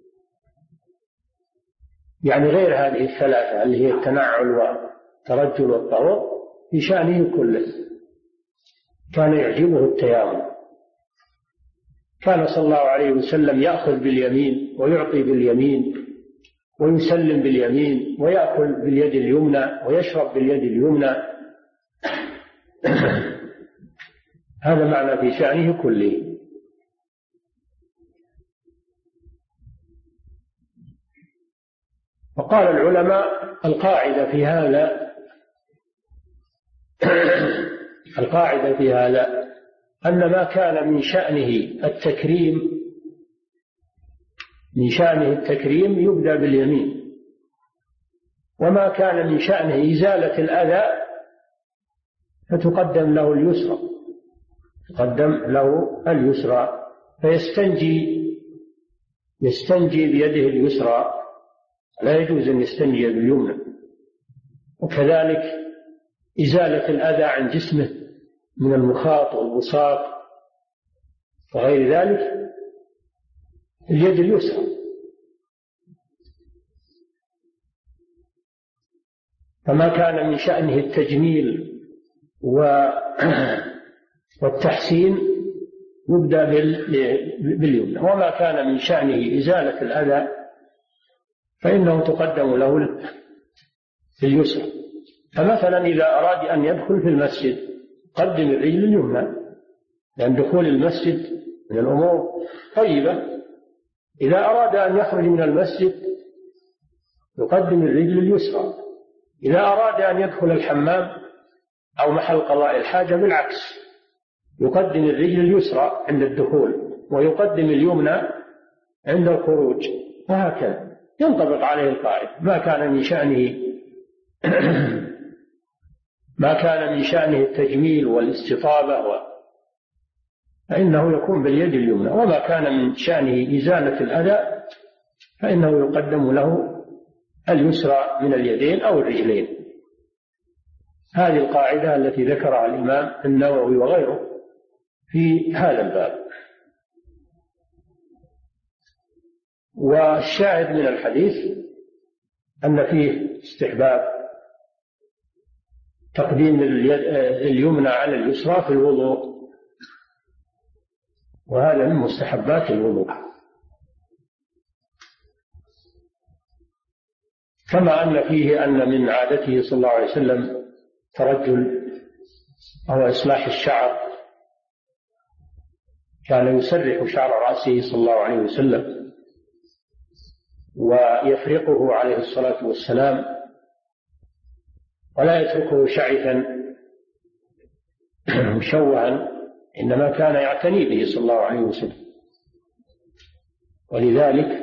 يعني غير هذه الثلاثة اللي هي التنعل والترجل والطهور، في شأنه كله كان يعجبه التيامن. كان صلى الله عليه وسلم يأخذ باليمين ويعطي باليمين ويسلم باليمين ويأكل باليد اليمنى ويشرب باليد اليمنى. هذا معنى في شأنه كله. وقال العلماء القاعدة في هذا أن ما كان من شأنه التكريم يبدأ باليمين، وما كان من شأنه إزالة الأذى فتقدم له اليسرى، يستنجي بيده اليسرى، لا يجوز أن يستنجي باليمنى. وكذلك إزالة الأذى عن جسمه من المخاط والبصاق وغير ذلك اليد اليسرى. فما كان من شأنه التجميل والتحسين يبدأ باليمنى، وما كان من شأنه إزالة الأذى فإنه تقدم له اليسرى. فمثلا إذا أراد أن يدخل في المسجد قدم الرجل اليمنى، لأن دخول المسجد من الأمور طيبة. إذا أراد أن يخرج من المسجد يقدم الرجل اليسرى. إذا أراد أن يدخل الحمام أو محل قضاء الحاجة بالعكس، يقدم الرجل اليسرى عند الدخول ويقدم اليمنى عند الخروج، وهكذا ينطبق عليه القاعدة. ما كان من شأنه التجميل والاستطابة فإنه يكون باليد اليمنى، وما كان من شأنه إزالة الأذى فإنه يقدم له اليسرى من اليدين أو الرجلين. هذه القاعدة التي ذكرها الإمام النووي وغيره في هذا الباب. والشاهد من الحديث أن فيه استحباب تقديم اليمنى على اليسرى في الوضوء، وهذا من مستحبات الوضوء. كما أن فيه أن من عادته صلى الله عليه وسلم ترجل أو إصلاح الشعر، كان يسرح شعر رأسه صلى الله عليه وسلم ويفرقه عليه الصلاة والسلام، ولا يتركه شعثا مشوها، إنما كان يعتني به صلى الله عليه وسلم. ولذلك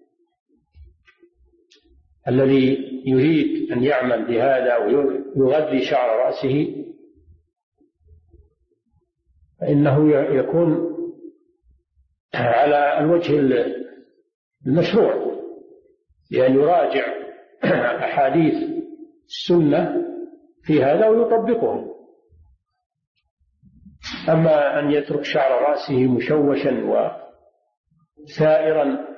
الذي يريد أن يعمل بهذا ويغذي شعر رأسه فإنه يكون على الوجه المشروع، لأن يراجع أحاديث السنة في هذا ويطبقه. أما أن يترك شعر رأسه مشوشا وسائرا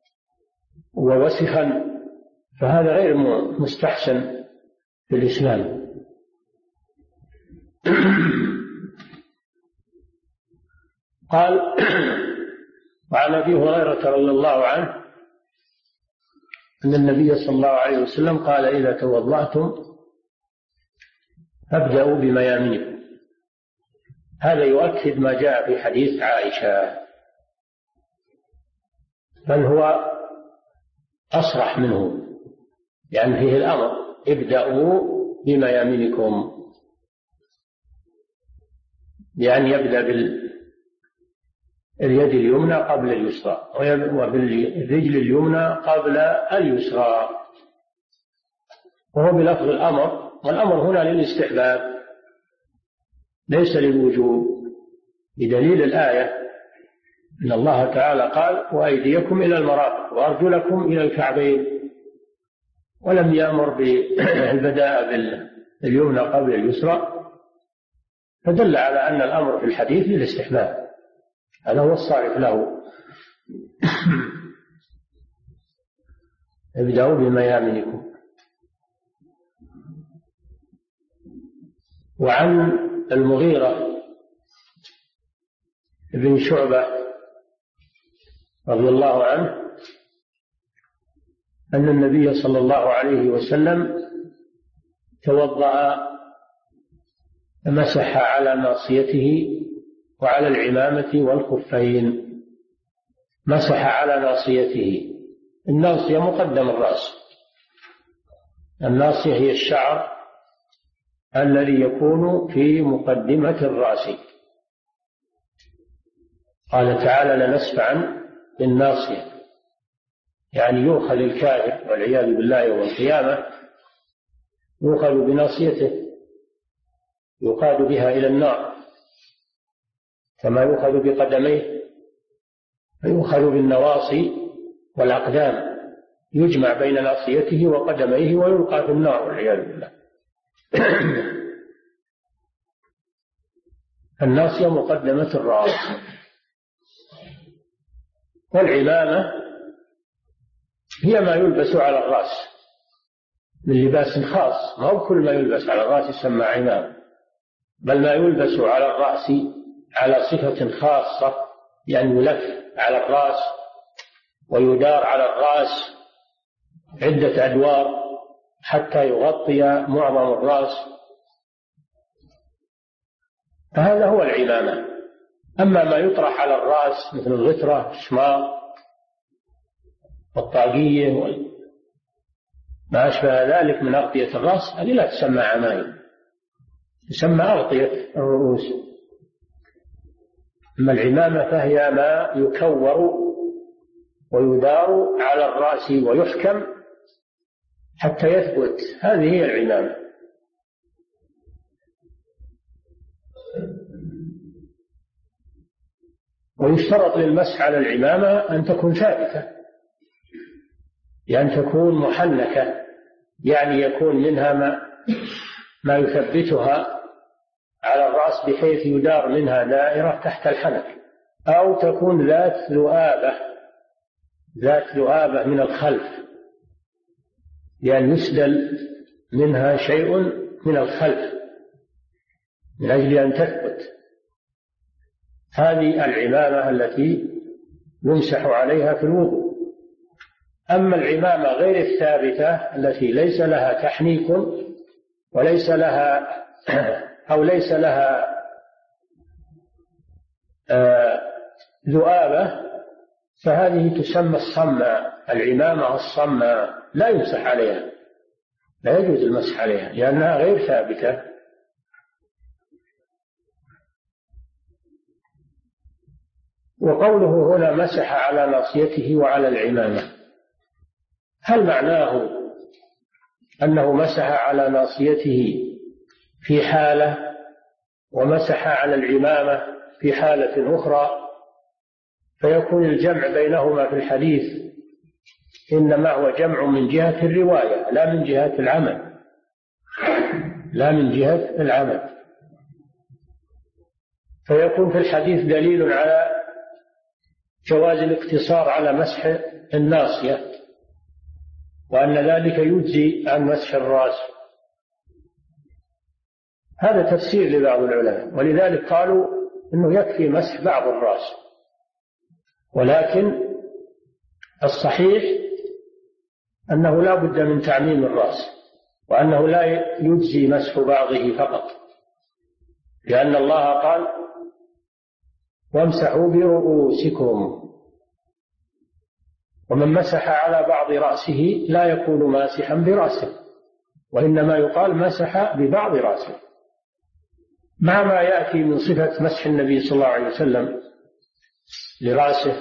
ووسخا فهذا غير مستحسن في الإسلام. قال وعن أبي هريرة رضي الله عنه أن النبي صلى الله عليه وسلم قال: إذا توضأتم فابدأوا بميامنكم. هذا يؤكد ما جاء في حديث عائشة، بل هو أصرح منه، يعني فيه الأمر: ابدأوا بميامنكم، يعني يبدأ باليد اليمنى قبل اليسرى، وبالرجل اليمنى قبل اليسرى، وهو بلفظ الأمر، والأمر هنا للاستحباب ليس للوجوب، بدليل الآية إن الله تعالى قال: وأيديكم إلى المرافق وأرجلكم إلى الكعبين، ولم يأمر بالبداء باليمنى قبل اليسرى، فدل على أن الأمر في الحديث للاستحباب، هذا هو الصارف له. ابدأوا بميامنكم. وعن المغيرة بن شعبة رضي الله عنه أن النبي صلى الله عليه وسلم توضأ فمسح على ناصيته وعلى العمامة والخفين. مسح على ناصيته، الناصية مقدم الرأس، الناصية هي الشعر الذي يكون في مقدمة الرأس. قال تعالى: لنسفعا بالناصية، يعني يؤخذ الكافر والعياذ بالله يوم القيامة، يؤخذ بناصيته، يقاد بها إلى النار، كما يؤخذ بقدميه، فيؤخذ بالنواصي والأقدام، يجمع بين ناصيته وقدميه ويلقى في النار والعياذ بالله. الناصية مقدمة الرأس. والعمامة هي ما يلبس على الرأس من لباس خاص، ما هو كل ما يلبس على الرأس يسمى عمامة، بل ما يلبس على الرأس على صفة خاصة، يعني يلف على الرأس ويدار على الرأس عدة أدوار حتى يغطي معظم الرأس، فهذا هو العمامة. أما ما يطرح على الرأس مثل الغترة، الشماغ، والطاقية ما أشبه ذلك من أغطية الرأس، هذه لا تسمى عمائم، تسمى أغطية الرؤوس. أما العمامة فهي ما يكور ويدار على الرأس ويحكم حتى يثبت، هذه هي العمامة. ويشترط للمسح على العمامة أن تكون ثابتة، يعني تكون محنكة، يعني يكون منها ما يثبتها على الرأس بحيث يدار منها دائرة تحت الحنك، أو تكون ذات ذؤابة من الخلف، يعني يسدل منها شيء من الخلف من أجل أن تثبت. هذه العمامة التي يمسح عليها في الوضوء. أما العمامة غير الثابتة التي ليس لها تحنيك وليس لها أو ليس لها ذؤابة، فهذه تسمى الصماء، العمامة الصماء لا يمسح عليها، لا يجوز المسح عليها لأنها غير ثابتة. وقوله هنا مسح على ناصيته وعلى العمامة، هل معناه أنه مسح على ناصيته في حالة ومسح على العمامة في حالة أخرى، فيكون الجمع بينهما في الحديث إنما هو جمع من جهة الرواية لا من جهة العمل، لا من جهة العمل، فيكون في الحديث دليل على جواز الاقتصار على مسح الناصية، وأن ذلك يجزي عن مسح الرأس. هذا تفسير لبعض العلماء، ولذلك قالوا إنه يكفي مسح بعض الرأس ولكن الصحيح أنه لا بد من تعميم الرأس، وأنه لا يجزي مسح بعضه فقط، لأن الله قال وامسحوا برؤوسكم، ومن مسح على بعض رأسه لا يكون ماسحا برأسه، وإنما يقال مسح ببعض رأسه، مع ما يأتي من صفة مسح النبي صلى الله عليه وسلم لرأسه،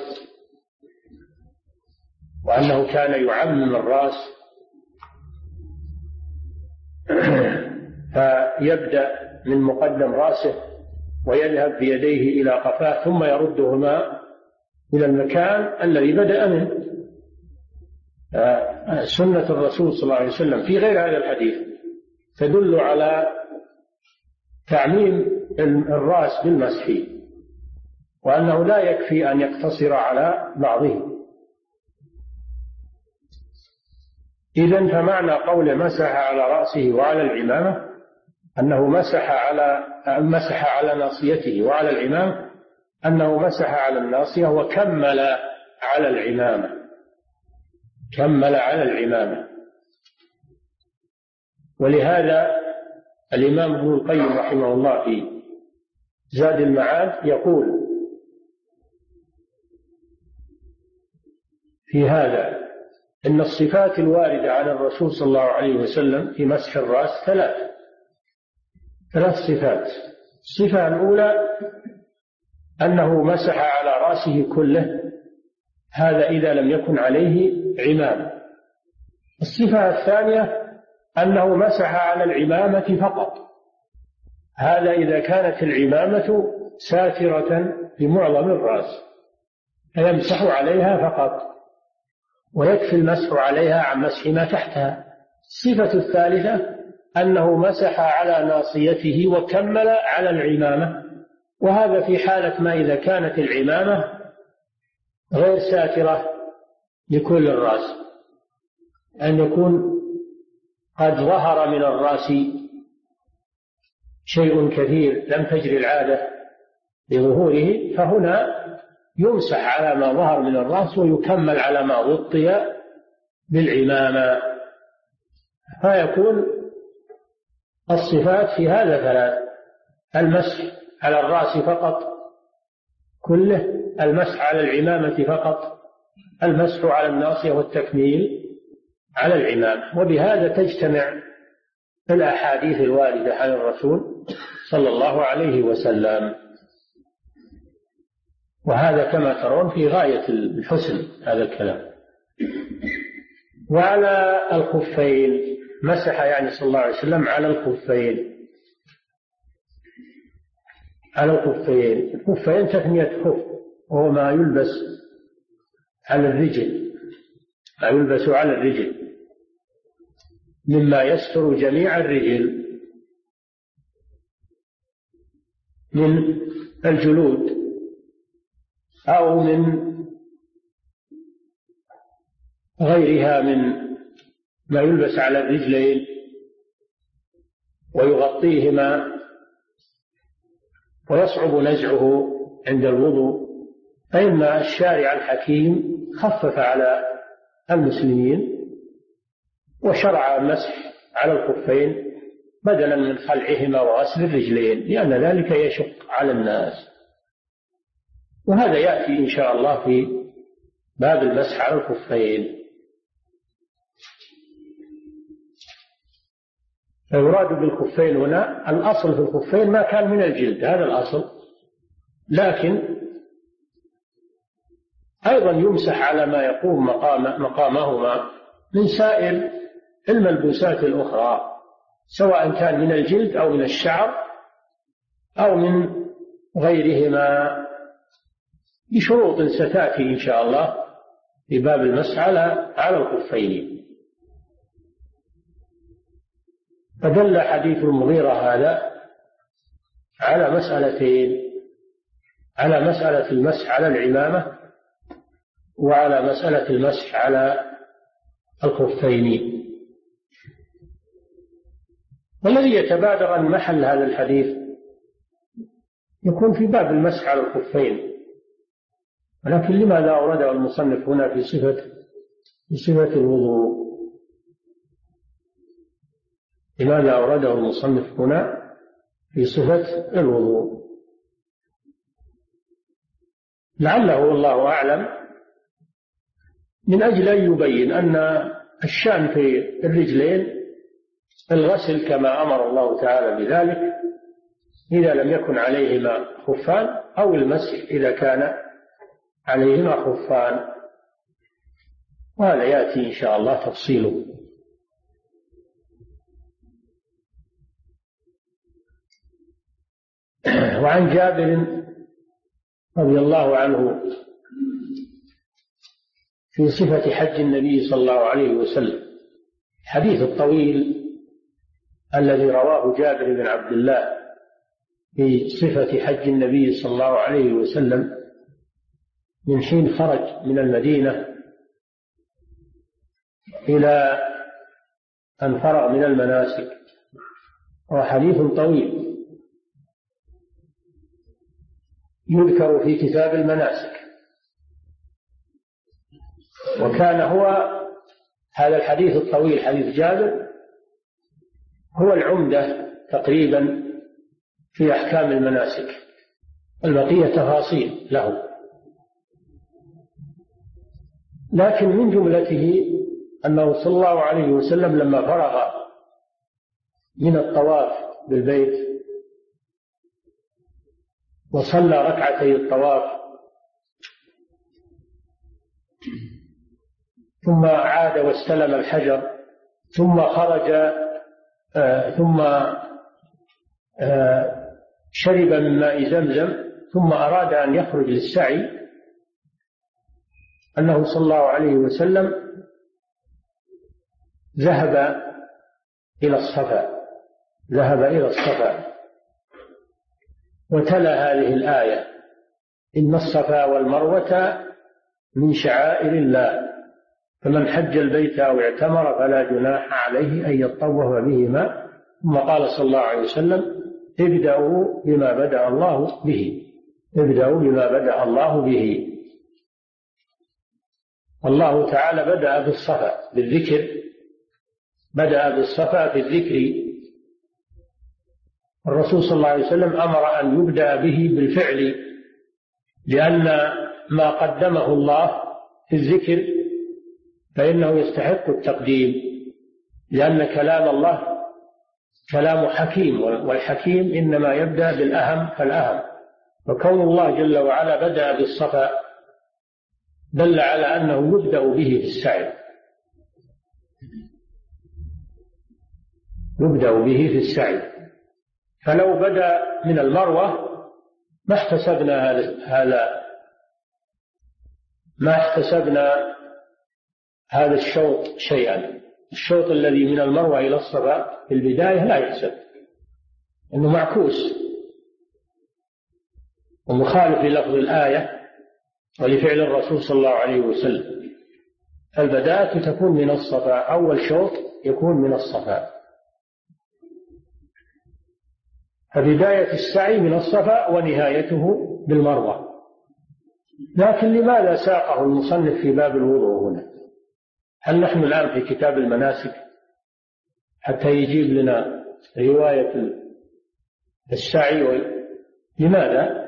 وأنه كان يعمم الرأس، فيبدأ من مقدم رأسه ويذهب بيديه إلى قفاه ثم يردهما إلى المكان الذي بدأ منه. سنة الرسول صلى الله عليه وسلم في غير هذا الحديث تدل على تعميم الرأس بالمسح، وأنه لا يكفي أن يقتصر على بعضه. إذن فمعنى قول مسح على رأسه وعلى العمامة أنه مسح على ناصيته وعلى العمامة، أنه مسح على الناصية وكمل على العمامة، كمل على العمامة. ولهذا الإمام ابن القيم رحمه الله في زاد المعاد يقول في هذا إن الصفات الواردة عن الرسول صلى الله عليه وسلم في مسح الرأس ثلاث صفات. الصفة الأولى أنه مسح على رأسه كله، هذا إذا لم يكن عليه عمامة. الصفة الثانية أنه مسح على العمامة فقط، هذا إذا كانت العمامة ساترة لمعظم الرأس فيمسح عليها فقط، ويكفي المسح عليها عن مسح ما تحتها. الصفة الثالثة أنه مسح على ناصيته وكمل على العمامة، وهذا في حالة ما إذا كانت العمامة غير ساترة لكل الرأس، أن يكون قد ظهر من الرأس شيء كثير لم تجري العادة لظهوره، فهنا يمسح على ما ظهر من الرأس ويكمل على ما غطي بالعمامة، فيكون الصفات في هذا ثلاث: المسح على الرأس فقط كله، المسح على العمامة فقط، المسح على الناصية والتكميل على العمامة. وبهذا تجتمع الأحاديث الواردة عن الرسول صلى الله عليه وسلم، وهذا كما ترون في غاية الحسن هذا الكلام. وعلى الخفين مسح يعني صلى الله عليه وسلم على الخفين، على الخفين. الخفين تثنية خف، وهو ما يلبس على الرجل، ما يلبس على الرجل مما يستر جميع الرجل من الجلود أو من غيرها من ما يلبس على الرجلين ويغطيهما ويصعب نزعه عند الوضوء، فإن الشارع الحكيم خفف على المسلمين وشرع المسح على الخفين بدلا من خلعهما وغسل الرجلين، لأن ذلك يشق على الناس. وهذا يأتي إن شاء الله في باب المسح على الخفين. فيراد بالخفين هنا الأصل في الخفين ما كان من الجلد، هذا الأصل، لكن أيضا يمسح على ما يقوم مقامهما من سائر الملبوسات الأخرى، سواء كان من الجلد أو من الشعر أو من غيرهما، بشروط ستأتي إن شاء الله في باب المسح على الخفين. فدل حديث المغيرة هذا على مسألتين: على مسألة المسح على العمامة، وعلى مسألة المسح على الخفين. والذي يتبادر عن محل هذا الحديث يكون في باب المسح على الخفين، ولكن لماذا أورده المصنف هنا في صفة الوضوء؟ لماذا أورده المصنف هنا في صفة الوضوء؟ لعله والله أعلم من أجل أن يبين أن الشأن في الرجلين الغسل كما أمر الله تعالى بذلك إذا لم يكن عليهما خفان، أو المسح إذا كان عليهما خفان، وهذا يأتي إن شاء الله تفصيله. وعن جابر رضي الله عنه في صفة حج النبي صلى الله عليه وسلم، الحديث الطويل الذي رواه جابر بن عبد الله في صفة حج النبي صلى الله عليه وسلم من حين خرج من المدينة إلى أن فرغ من المناسك، هو حديث طويل يذكر في كتاب المناسك. وكان هو هذا الحديث الطويل حديث جابر هو العمدة تقريبا في أحكام المناسك، البقية تفاصيل له، لكن من جملته أنه صلى الله عليه وسلم لما فرغ من الطواف بالبيت وصلى ركعتي الطواف ثم عاد واستلم الحجر ثم خرج ثم شرب من ماء زمزم ثم أراد أن يخرج للسعي، أنه صلى الله عليه وسلم ذهب إلى الصفا وتلا هذه الآية: إن الصفا والمروة من شعائر الله فمن حج البيت أو اعتمر فلا جناح عليه أن يطوف بهما. ثم قال صلى الله عليه وسلم: ابدأوا بما بدأ الله به. الله تعالى بدأ بالصفا بالذكر، بدأ بالصفا في الذكر. الرسول صلى الله عليه وسلم أمر أن يبدأ به بالفعل، لأن ما قدمه الله في الذكر فإنه يستحق التقديم، لأن كلام الله كلام حكيم، والحكيم إنما يبدأ بالأهم فالأهم. وكون الله جل وعلا بدأ بالصفا دل على أنه يبدأ به في السعي، فلو بدأ من المروة ما احتسبنا هذا الشوط شيئا. الشوط الذي من المروة إلى الصفا في البداية لا يحسب، إنه معكوس ومخالف للفظ الآية ولفعل الرسول صلى الله عليه وسلم. البداية تكون من الصفا، أول شوط يكون من الصفا، فبداية السعي من الصفا ونهايته بالمروة. لكن لماذا ساقه المصنف في باب الوضوء هنا؟ هل نحن الآن في كتاب المناسك حتى يجيب لنا رواية السعي؟ لماذا؟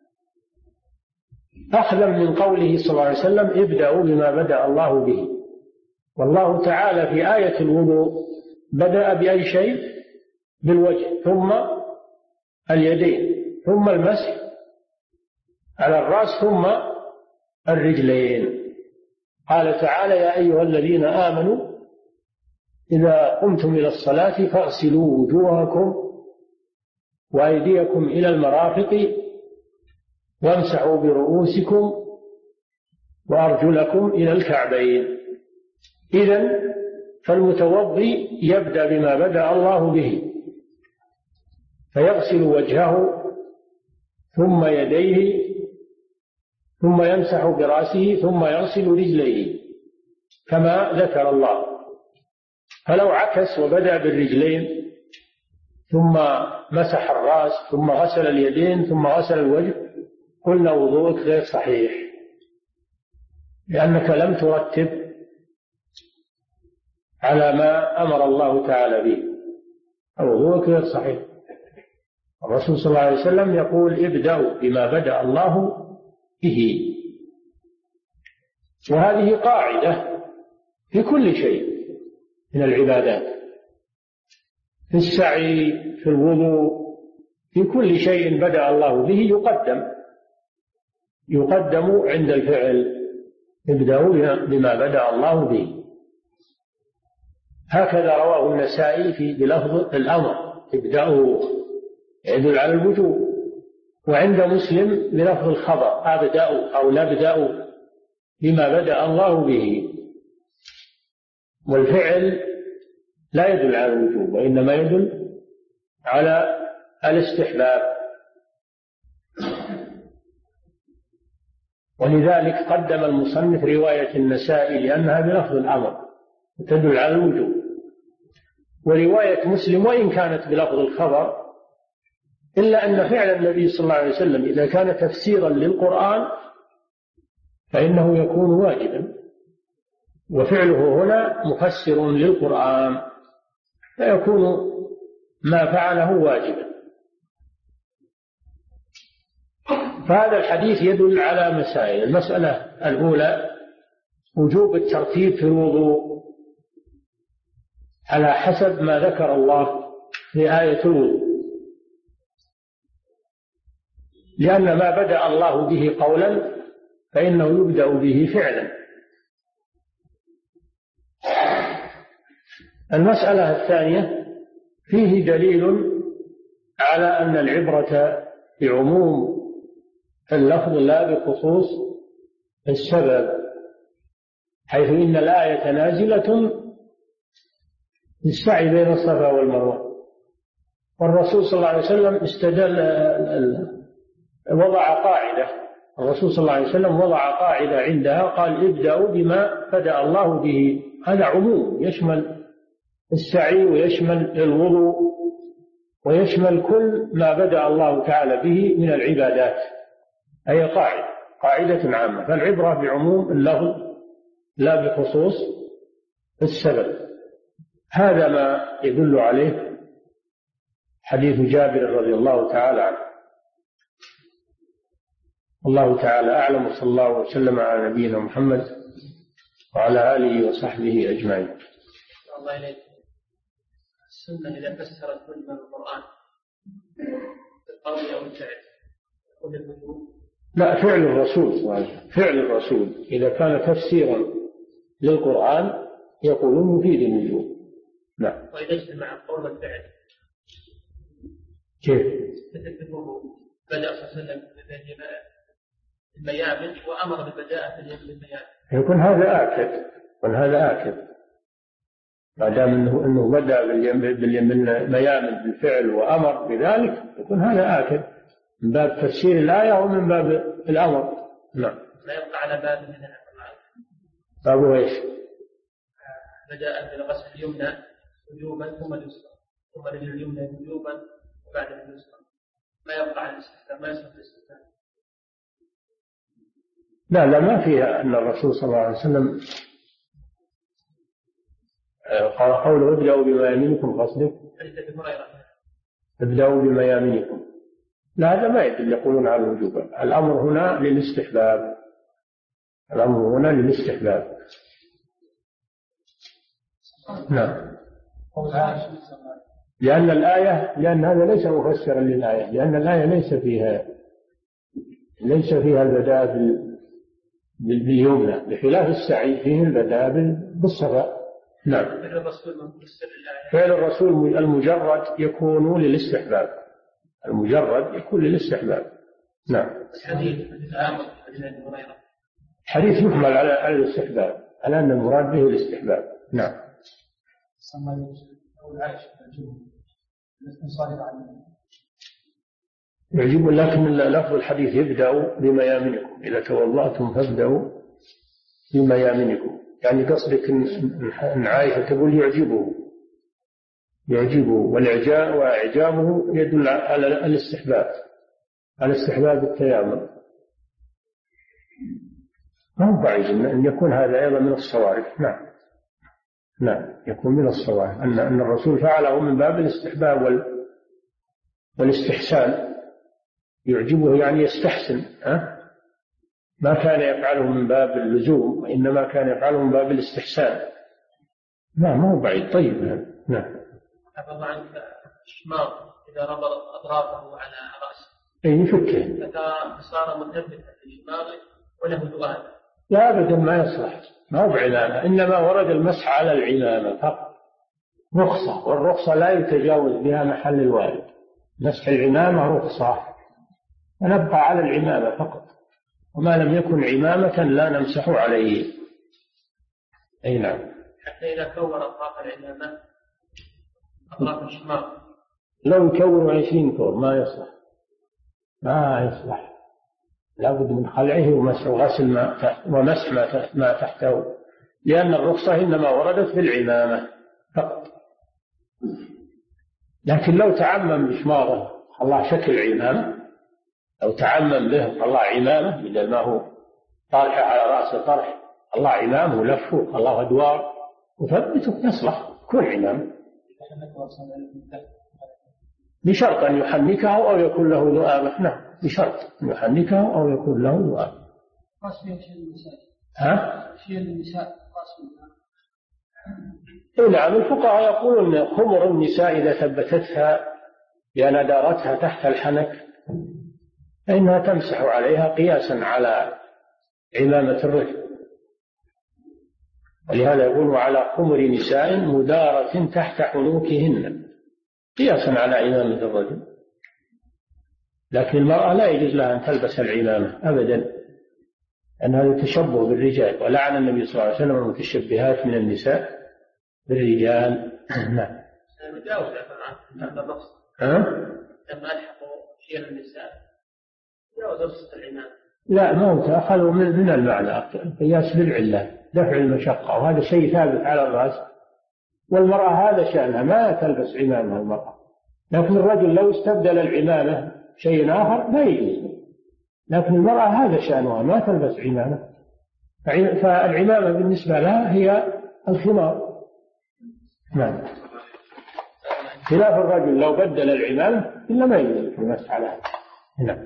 أخذا من قوله صلى الله عليه وسلم: ابدأوا بما بدأ الله به. والله تعالى في آية الوضوء بدأ بأي شيء؟ بالوجه، ثم اليدين، ثم المسح على الرأس، ثم الرجلين. قال تعالى: يا أيها الذين آمنوا إذا قمتم إلى الصلاة فاغسلوا وجوهكم وأيديكم إلى المرافق وامسحوا برؤوسكم وأرجلكم إلى الكعبين. إذن فالمتوضي يبدأ بما بدأ الله به، فيغسل وجهه ثم يديه ثم يمسح برأسه ثم يغسل رجليه كما ذكر الله. فلو عكس وبدأ بالرجلين ثم مسح الرأس ثم غسل اليدين ثم غسل الوجه قلنا وضوءك غير صحيح، لأنك لم ترتب على ما أمر الله تعالى به، أو هو غير صحيح. الرسول صلى الله عليه وسلم يقول ابدأوا بما بدأ الله به، وهذه قاعدة في كل شيء من العبادات، في السعي، في الوضوء، في كل شيء بدأ الله به يقدم عند الفعل. ابدأوا بما بدأ الله به. هكذا رواه النسائي بلفظ الأمر، ابدأوا يدل على الوجوب، وعند مسلم بلفظ الخبر، أبدأوا أو نبدأ بما بدأ الله به. والفعل لا يدل على الوجوب، وإنما يدل على الاستحباب. ولذلك قدم المصنف رواية النسائي لأنها بلفظ الأمر تدل على الوجوب، ورواية مسلم وإن كانت بلفظ الخبر إلا أن فعل النبي صلى الله عليه وسلم إذا كان تفسيرا للقرآن فإنه يكون واجبا، وفعله هنا مفسر للقرآن فيكون ما فعله واجبا. فهذا الحديث يدل على مسائل. المسألة الأولى وجوب الترتيب في الوضوء على حسب ما ذكر الله في آية الوضوء، لأن ما بدأ الله به قولا فإنه يبدأ به فعلا. المسألة الثانية فيه دليل على أن العبرة بعموم اللفظ لا بخصوص السبب، حيث إن الآية نازلة بالسعي بين الصفا والمروة، والرسول صلى الله عليه وسلم وضع قاعدة. الرسول صلى الله عليه وسلم وضع قاعدة عندها، قال ابدأوا بما بدأ الله به. هذا عموم يشمل السعي ويشمل الوضوء ويشمل كل ما بدأ الله تعالى به من العبادات. أي قاعدة عامة، فالعبرة بعموم اللفظ لا بخصوص السبب. هذا ما يدل عليه حديث جابر رضي الله تعالى عنه. الله تعالى أعلم، وصلى الله وسلم على نبينا محمد وعلى آله وصحبه أجمعين. الله إليك. السنة إذا فسرت كلمة القرآن بالقول أو الفعل يقول الوجوب؟ لا، فعل الرسول إذا كان تفسيرا للقرآن يقول مفيد الوجوب. نعم. وإذا اجتمع القول والفعل كيف؟ مثل في الوضوء بدأ صلى الله عليه وسلم بالميامن وأمر بالبداءة في الميامن، يكون هذا آكد. ما دام انه بدأ بالميامن بالفعل وامر بذلك يكون هذا آكد من باب تفسير الآية ومن باب الأمر. نعم. لا يبقى على باب من بابه ايش؟ بدأ بالغسل اليمنى وجوبا ثم اليسرى، ثم رجل اليمنى وجوبا وبعد اليسرى، ما يبقى على الاستحباب، ما يصح الاستحباب. لا ما فيها أن الرسول صلى الله عليه وسلم قال قوله ابدأوا بميامنكم، قصدك ابدأوا بميامنكم. لا، هذا ما يدل يقولون على الوجوب. الأمر هنا للاستحباب. نعم. لأن هذا ليس مفسرا للآية، لأن الآية ليس فيها البداء باليمنى، بخلاف السعي فيه البداء بالصفا. نعم. فعل الرسول المجرد يكون للاستحباب. نعم. حديث يحمل على الاستحباب، على أن المراد به الاستحباب. نعم. يعجب، لكن لفظ الحديث يبدأ بميامنكم، إذا توضأتم فابدأوا بميامنكم، يعني قصدك إن عائشة تقول يعجبه وإعجابه يدل على الاستحباب، على استحباب التيامن. ما هو بعيد أن يكون هذا أيضا من الصوارف. نعم يكون من الصوارف أن الرسول فعله من باب الاستحباب والاستحسان، يعجبه يعني يستحسن، ما كان يفعله من باب اللزوم وإنما كان يفعله من باب الاستحسان. نعم ما هو بعيد. طيب نعم. حفظ عنك الشماغ إذا ربط أطرافه على رأسه يفكه فصار مثبتا في شماغه وله ذؤاب. لا أبدا ما يصلح، ما هو بعلامة، إنما ورد المسح على العمامة فقط رخصة، والرخصة لا يتجاوز بها محل الوارد. مسح العمامة رخصة، فنبقى على العمامة فقط، وما لم يكن عمامة لا نمسح عليه. أي نعم. حتى إذا كور أطراف العمامة أطراف الشماغ لو يكور 20 كور ما يصلح، لا بد من خلعه ومسح وغسل ومسح ما تحته، لأن الرخصة إنما وردت في العمامة فقط. لكن لو تعمم بشماغه الله شكل عمامة، أو تعمم به الله عمامة بدل ما هو طارحة على رأسه طرح الله عمامه ولفه الله أدوار وثبته يصلح كل عمامة، بشرط أن يحنكه أو يكون له ذؤابة. نعم بشرط أن يحنكه أو يكون له ذؤابة. شيء النساء نعم. الفقهاء يقولون أن خمر النساء إذا ثبتتها لأن دارتها تحت الحنك فإنها تمسح عليها قياسا على عمامة الرجل، ولهذا يقول على خمر نساء مدارة تحت حنوكهن قياسا على عمامة الرجل. لكن المرأة لا يجوز لها أن تلبس العمامة أبدا، أن هذا تشبه بالرجال، ولعن النبي صلى الله عليه وسلم المتشبهات من النساء بالرجال. نعم. لما ألحقوا شيء النساء جاوز رخصة العمامة. لا ما هو أخذوا من المعنى قياس بالعلة دفع المشقة، وهذا شيء ثابت على الرأس، والمرأة هذا شأنها ما تلبس عمامة المرأة. لكن الرجل لو استبدل العمامة شيء آخر لا يجوز، لكن المرأة هذا شأنها ما تلبس عمامة، فالعمامة بالنسبة لها هي الخمار. نعم. خلاف الرجل لو بدل العمامة إلا ما يجوز المسح على هذا. نعم.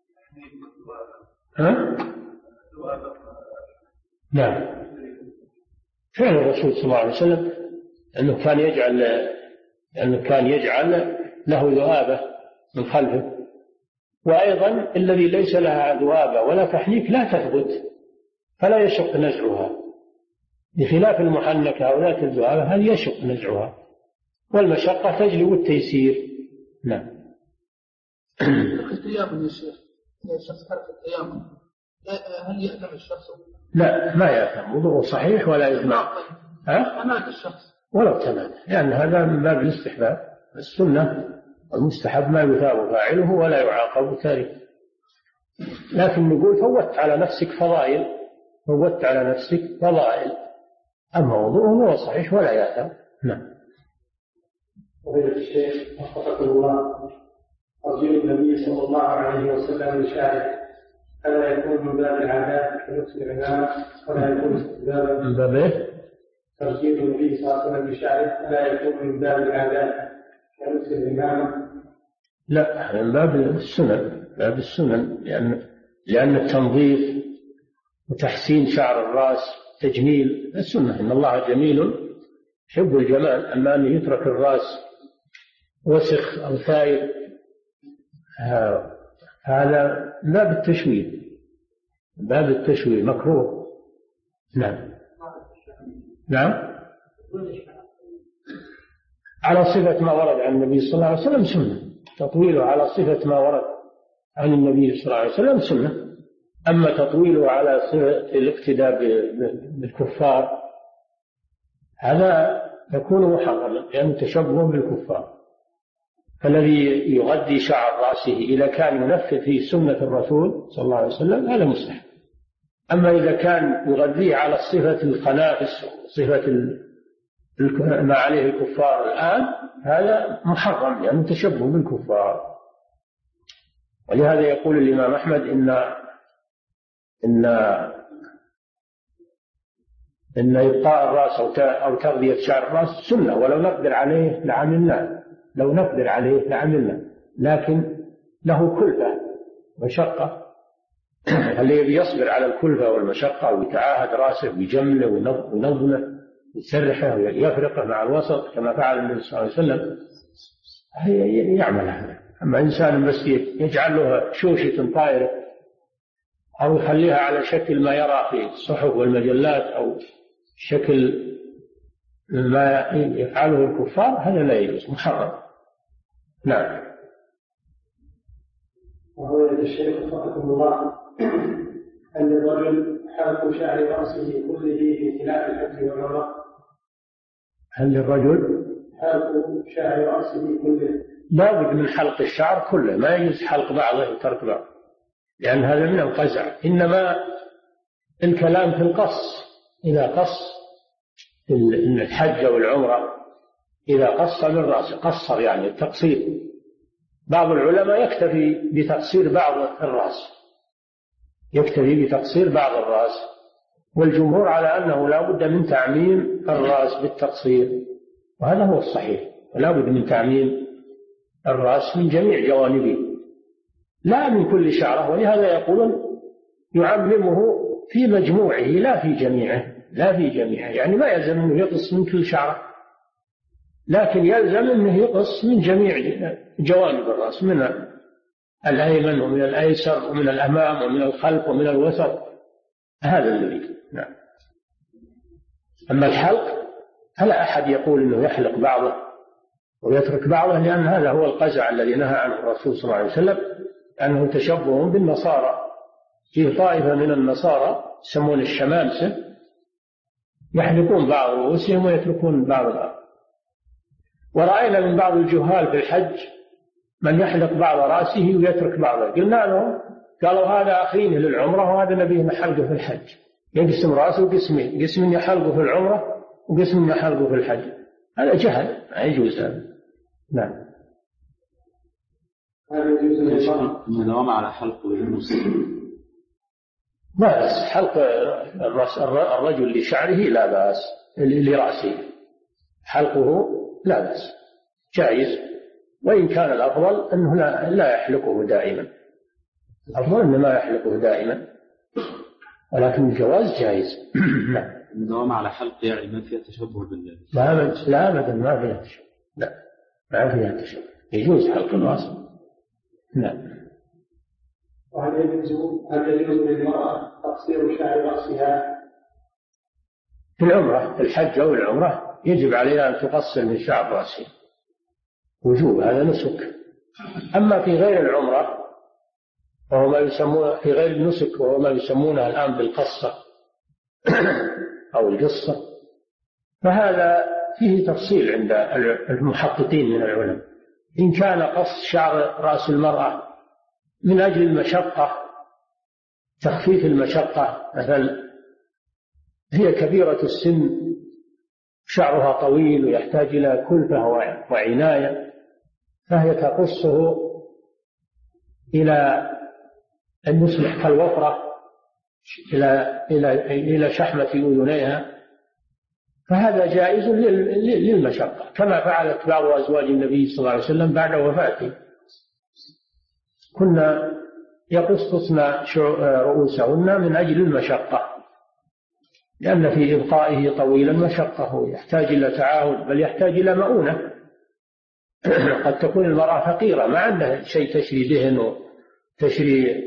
نعم. فعل الرسول صلى الله عليه وسلم أنه كان يجعل له ذؤابة من خلفه، وأيضا الذي ليس لها ذؤابة ولا تحنيك لا تثبت فلا يشق نزعها، بخلاف المحنكة أو ذات الذؤابة هذه يشق نزعها، والمشقة تجلب التيسير. نعم. التيامن يا شيخ، الشخص ترك التيامن هل يأثم الشخص؟ لا ما يأثم، وضوءه صحيح ولا يثم. تماد الشخص ولو تماد، لأن هذا من باب الاستحباب، السنة والمستحب ما يثاب فاعله ولا يعاقب تاركه. لكن نقول فوت على نفسك فضائل، أما وضوءه هو صحيح ولا يأثم. نعم. وفضيلة الشيخ وفقكم الله، رجل النبي صلى الله عليه وسلم لشارع ألا يكون من باب العادات كنفس العمامة ولا يكون استحبابا من باب ايه؟ ترجيل النبي صلى الله عليه وسلم لشارع ألا يكون من باب العادات كنفس العمامة؟ لا، من باب السنن، لأن التنظيف وتحسين شعر الرأس تجميل السنة، إن الله جميل يحب الجمال. أما أن يترك الرأس وسخ أو ثائر هذا باب التشويه مكروه. نعم. على صفة ما ورد عن النبي صلى الله عليه وسلم سنة، تطويله على صفة ما ورد عن النبي صلى الله عليه وسلم سنة. أما تطويله على صفة الاقتداء بالكفار هذا يكون محرما، لأنه تشبه بالكفار. فالذي يغذي شعر رأسه إذا كان ينفذ في سنة الرسول صلى الله عليه وسلم هذا مستحب. أما إذا كان يغذيه على صفة الخنافس، صفة ما عليه الكفار الآن، هذا محرم لأنه تشبه بالكفار. ولهذا يقول الإمام أحمد إن إن إبقاء الرأس أو تغذية شعر الرأس سنة، ولو نقدر عليه لعملنا، لو نقدر عليه لعملنا، لكن له كلفة مشقة. اللي يبي يصبر على الكلفة والمشقة ويتعاهد رأسه ويجمله وينظمه يسرحه ويفرقه مع الوسط كما فعل النبي صلى الله عليه وسلم يعمل هذا. أما إنسان بس يجعل له شوشة طائرة أو يخليها على شكل ما يرى في الصحف والمجلات أو شكل ما يفعله الكفار، هذا لا يجوز، محرم. نعم. وهو الشيخ رحمه الله أن الرجل حلق شعر رأسه كله في خلاف الحج والعمرة. هل الرجل حلق شعر رأسه كله؟ لا بد من حلق الشعر كله، ما يجوز حلق بعضه وترك بعضه، لأن هذا من القزع. إنما الكلام في القص، إذا قص الحج والعمرة، إذا قص من رأسه قصر يعني التقصير. بعض العلماء يكتفي بتقصير بعض الرأس، يكتفي بتقصير بعض الرأس، والجمهور على أنه لا بد من تعميم الرأس بالتقصير، وهذا هو الصحيح، لا بد من تعميم الرأس من جميع جوانبه لا من كل شعره. ولهذا يقولون يعممه في مجموعه لا في جميعه، لا في جميعه، يعني ما يلزم أنه يقص من كل شعره، لكن يلزم أنه يقص من جميع جوانب الرأس، من الأيمن ومن الأيسر ومن الأمام ومن الخلف ومن الوسط، هذا الذي. نعم. أما الحلق فلا أحد يقول أنه يحلق بعضه ويترك بعضه، لأن هذا هو القزع الذي نهى عنه الرسول صلى الله عليه وسلم، أنه تشبه بالنصارى. فيه طائفة من النصارى يسمون الشمامسة يحلقون بعض رؤوسهم ويتركون بعض الآخر. ورأينا من بعض الجهال في الحج من يحلق بعض رأسه ويترك بعضه، قلنا لهم، قالوا هذا أخينه للعمرة وهذا نبيه نحلقه في الحج، يقسم رأسه قسمين، قسم يحلقه في العمرة وقسم يحلقه في الحج. هذا جهل، ما يجوز هذا. نعم. الدوام على حلق المسلم لا بأس، حلق الرجل لشعره لا بأس، لرأسه حلقه لا بأس، جائز، وإن كان الأفضل أنه لا يحلقه دائما، الأفضل أنه ما يحلقه دائما، ولكن الجواز جائز. نعم. الدوام على حلق يعني ما فيها تشبه بالله؟ لا أبدا ما فيها تشبه، لا ما فيها تشبه، يجوز حلق الرأس. نعم. وهل يجوز للمرأة تقصير شعر رأسها؟ في العمرة، في الحج أو العمرة يجب عليها أن تقصر من شعر رأسها وجوب، هذا نسك. أما في غير العمرة وهو ما يسمونه في غير النسك وهو ما يسمونه الآن بالقصة أو القصة، فهذا فيه تفصيل عند المحققين من العلماء. إن كان قص شعر رأس المرأة من أجل المشقة، تخفيف المشقة، مثلا هي كبيرة السن شعرها طويل ويحتاج إلى كلفة وعناية، فهي تقصه إلى أن يصبح كالوفرة إلى شحمة أذنيها، فهذا جائز للمشقة، كما فعلت بعض أزواج النبي صلى الله عليه وسلم بعد وفاته، كنا يقصصن رؤوسهن من أجل المشقة، لأن في إبقائه طويلا مشقة ويحتاج إلى تعاهد، بل يحتاج إلى مؤونة. قد تكون المرأة فقيرة ما عندها شيء تشري دهن وتشري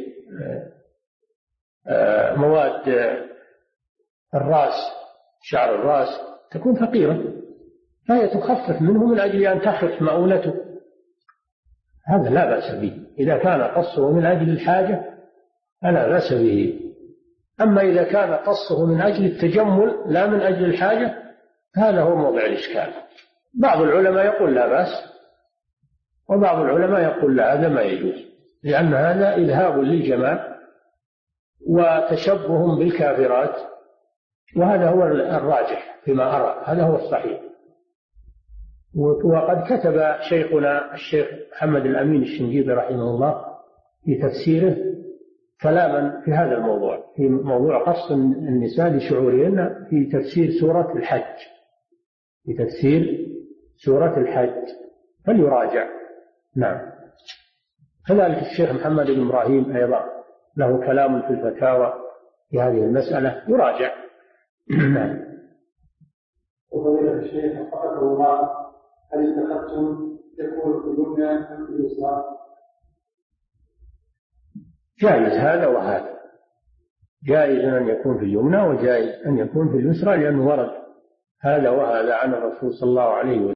مواد الرأس، شعر الرأس، تكون فقيرة، فهي تخفف منه من أجل أن تخف مؤونته، هذا لا بأس به. إذا كان قصه من أجل الحاجة فلا بأس به. أما إذا كان قصه من أجل التجمل لا من أجل الحاجة، هذا هو موضع الإشكال. بعض العلماء يقول لا بأس، وبعض العلماء يقول لا، هذا ما يجوز، لأن هذا إذهاب للجمال وتشبه بالكافرات، وهذا هو الراجح فيما أرى، هذا هو الصحيح. وقد كتب شيخنا الشيخ محمد الأمين الشنقيطي رحمه الله في تفسيره كلاما في هذا الموضوع، في موضوع قص النساء لشعورهن في تفسير سورة الحج، في تفسير سورة الحج، فليراجع. نعم. كذلك الشيخ محمد بن إبراهيم أيضا له كلام في الفتاوى في هذه المسألة، يراجع. نعم. وفضيلة الشيخ وفقكم الله، هل اتخذتم يكون في اليمنى أم في اليسرى؟ جائز هذا وهذا، جائز أن يكون في اليمنى وجائز أن يكون في اليسرى، لأنه ورد هذا وهذا عن الرسول صلى الله عليه وسلم.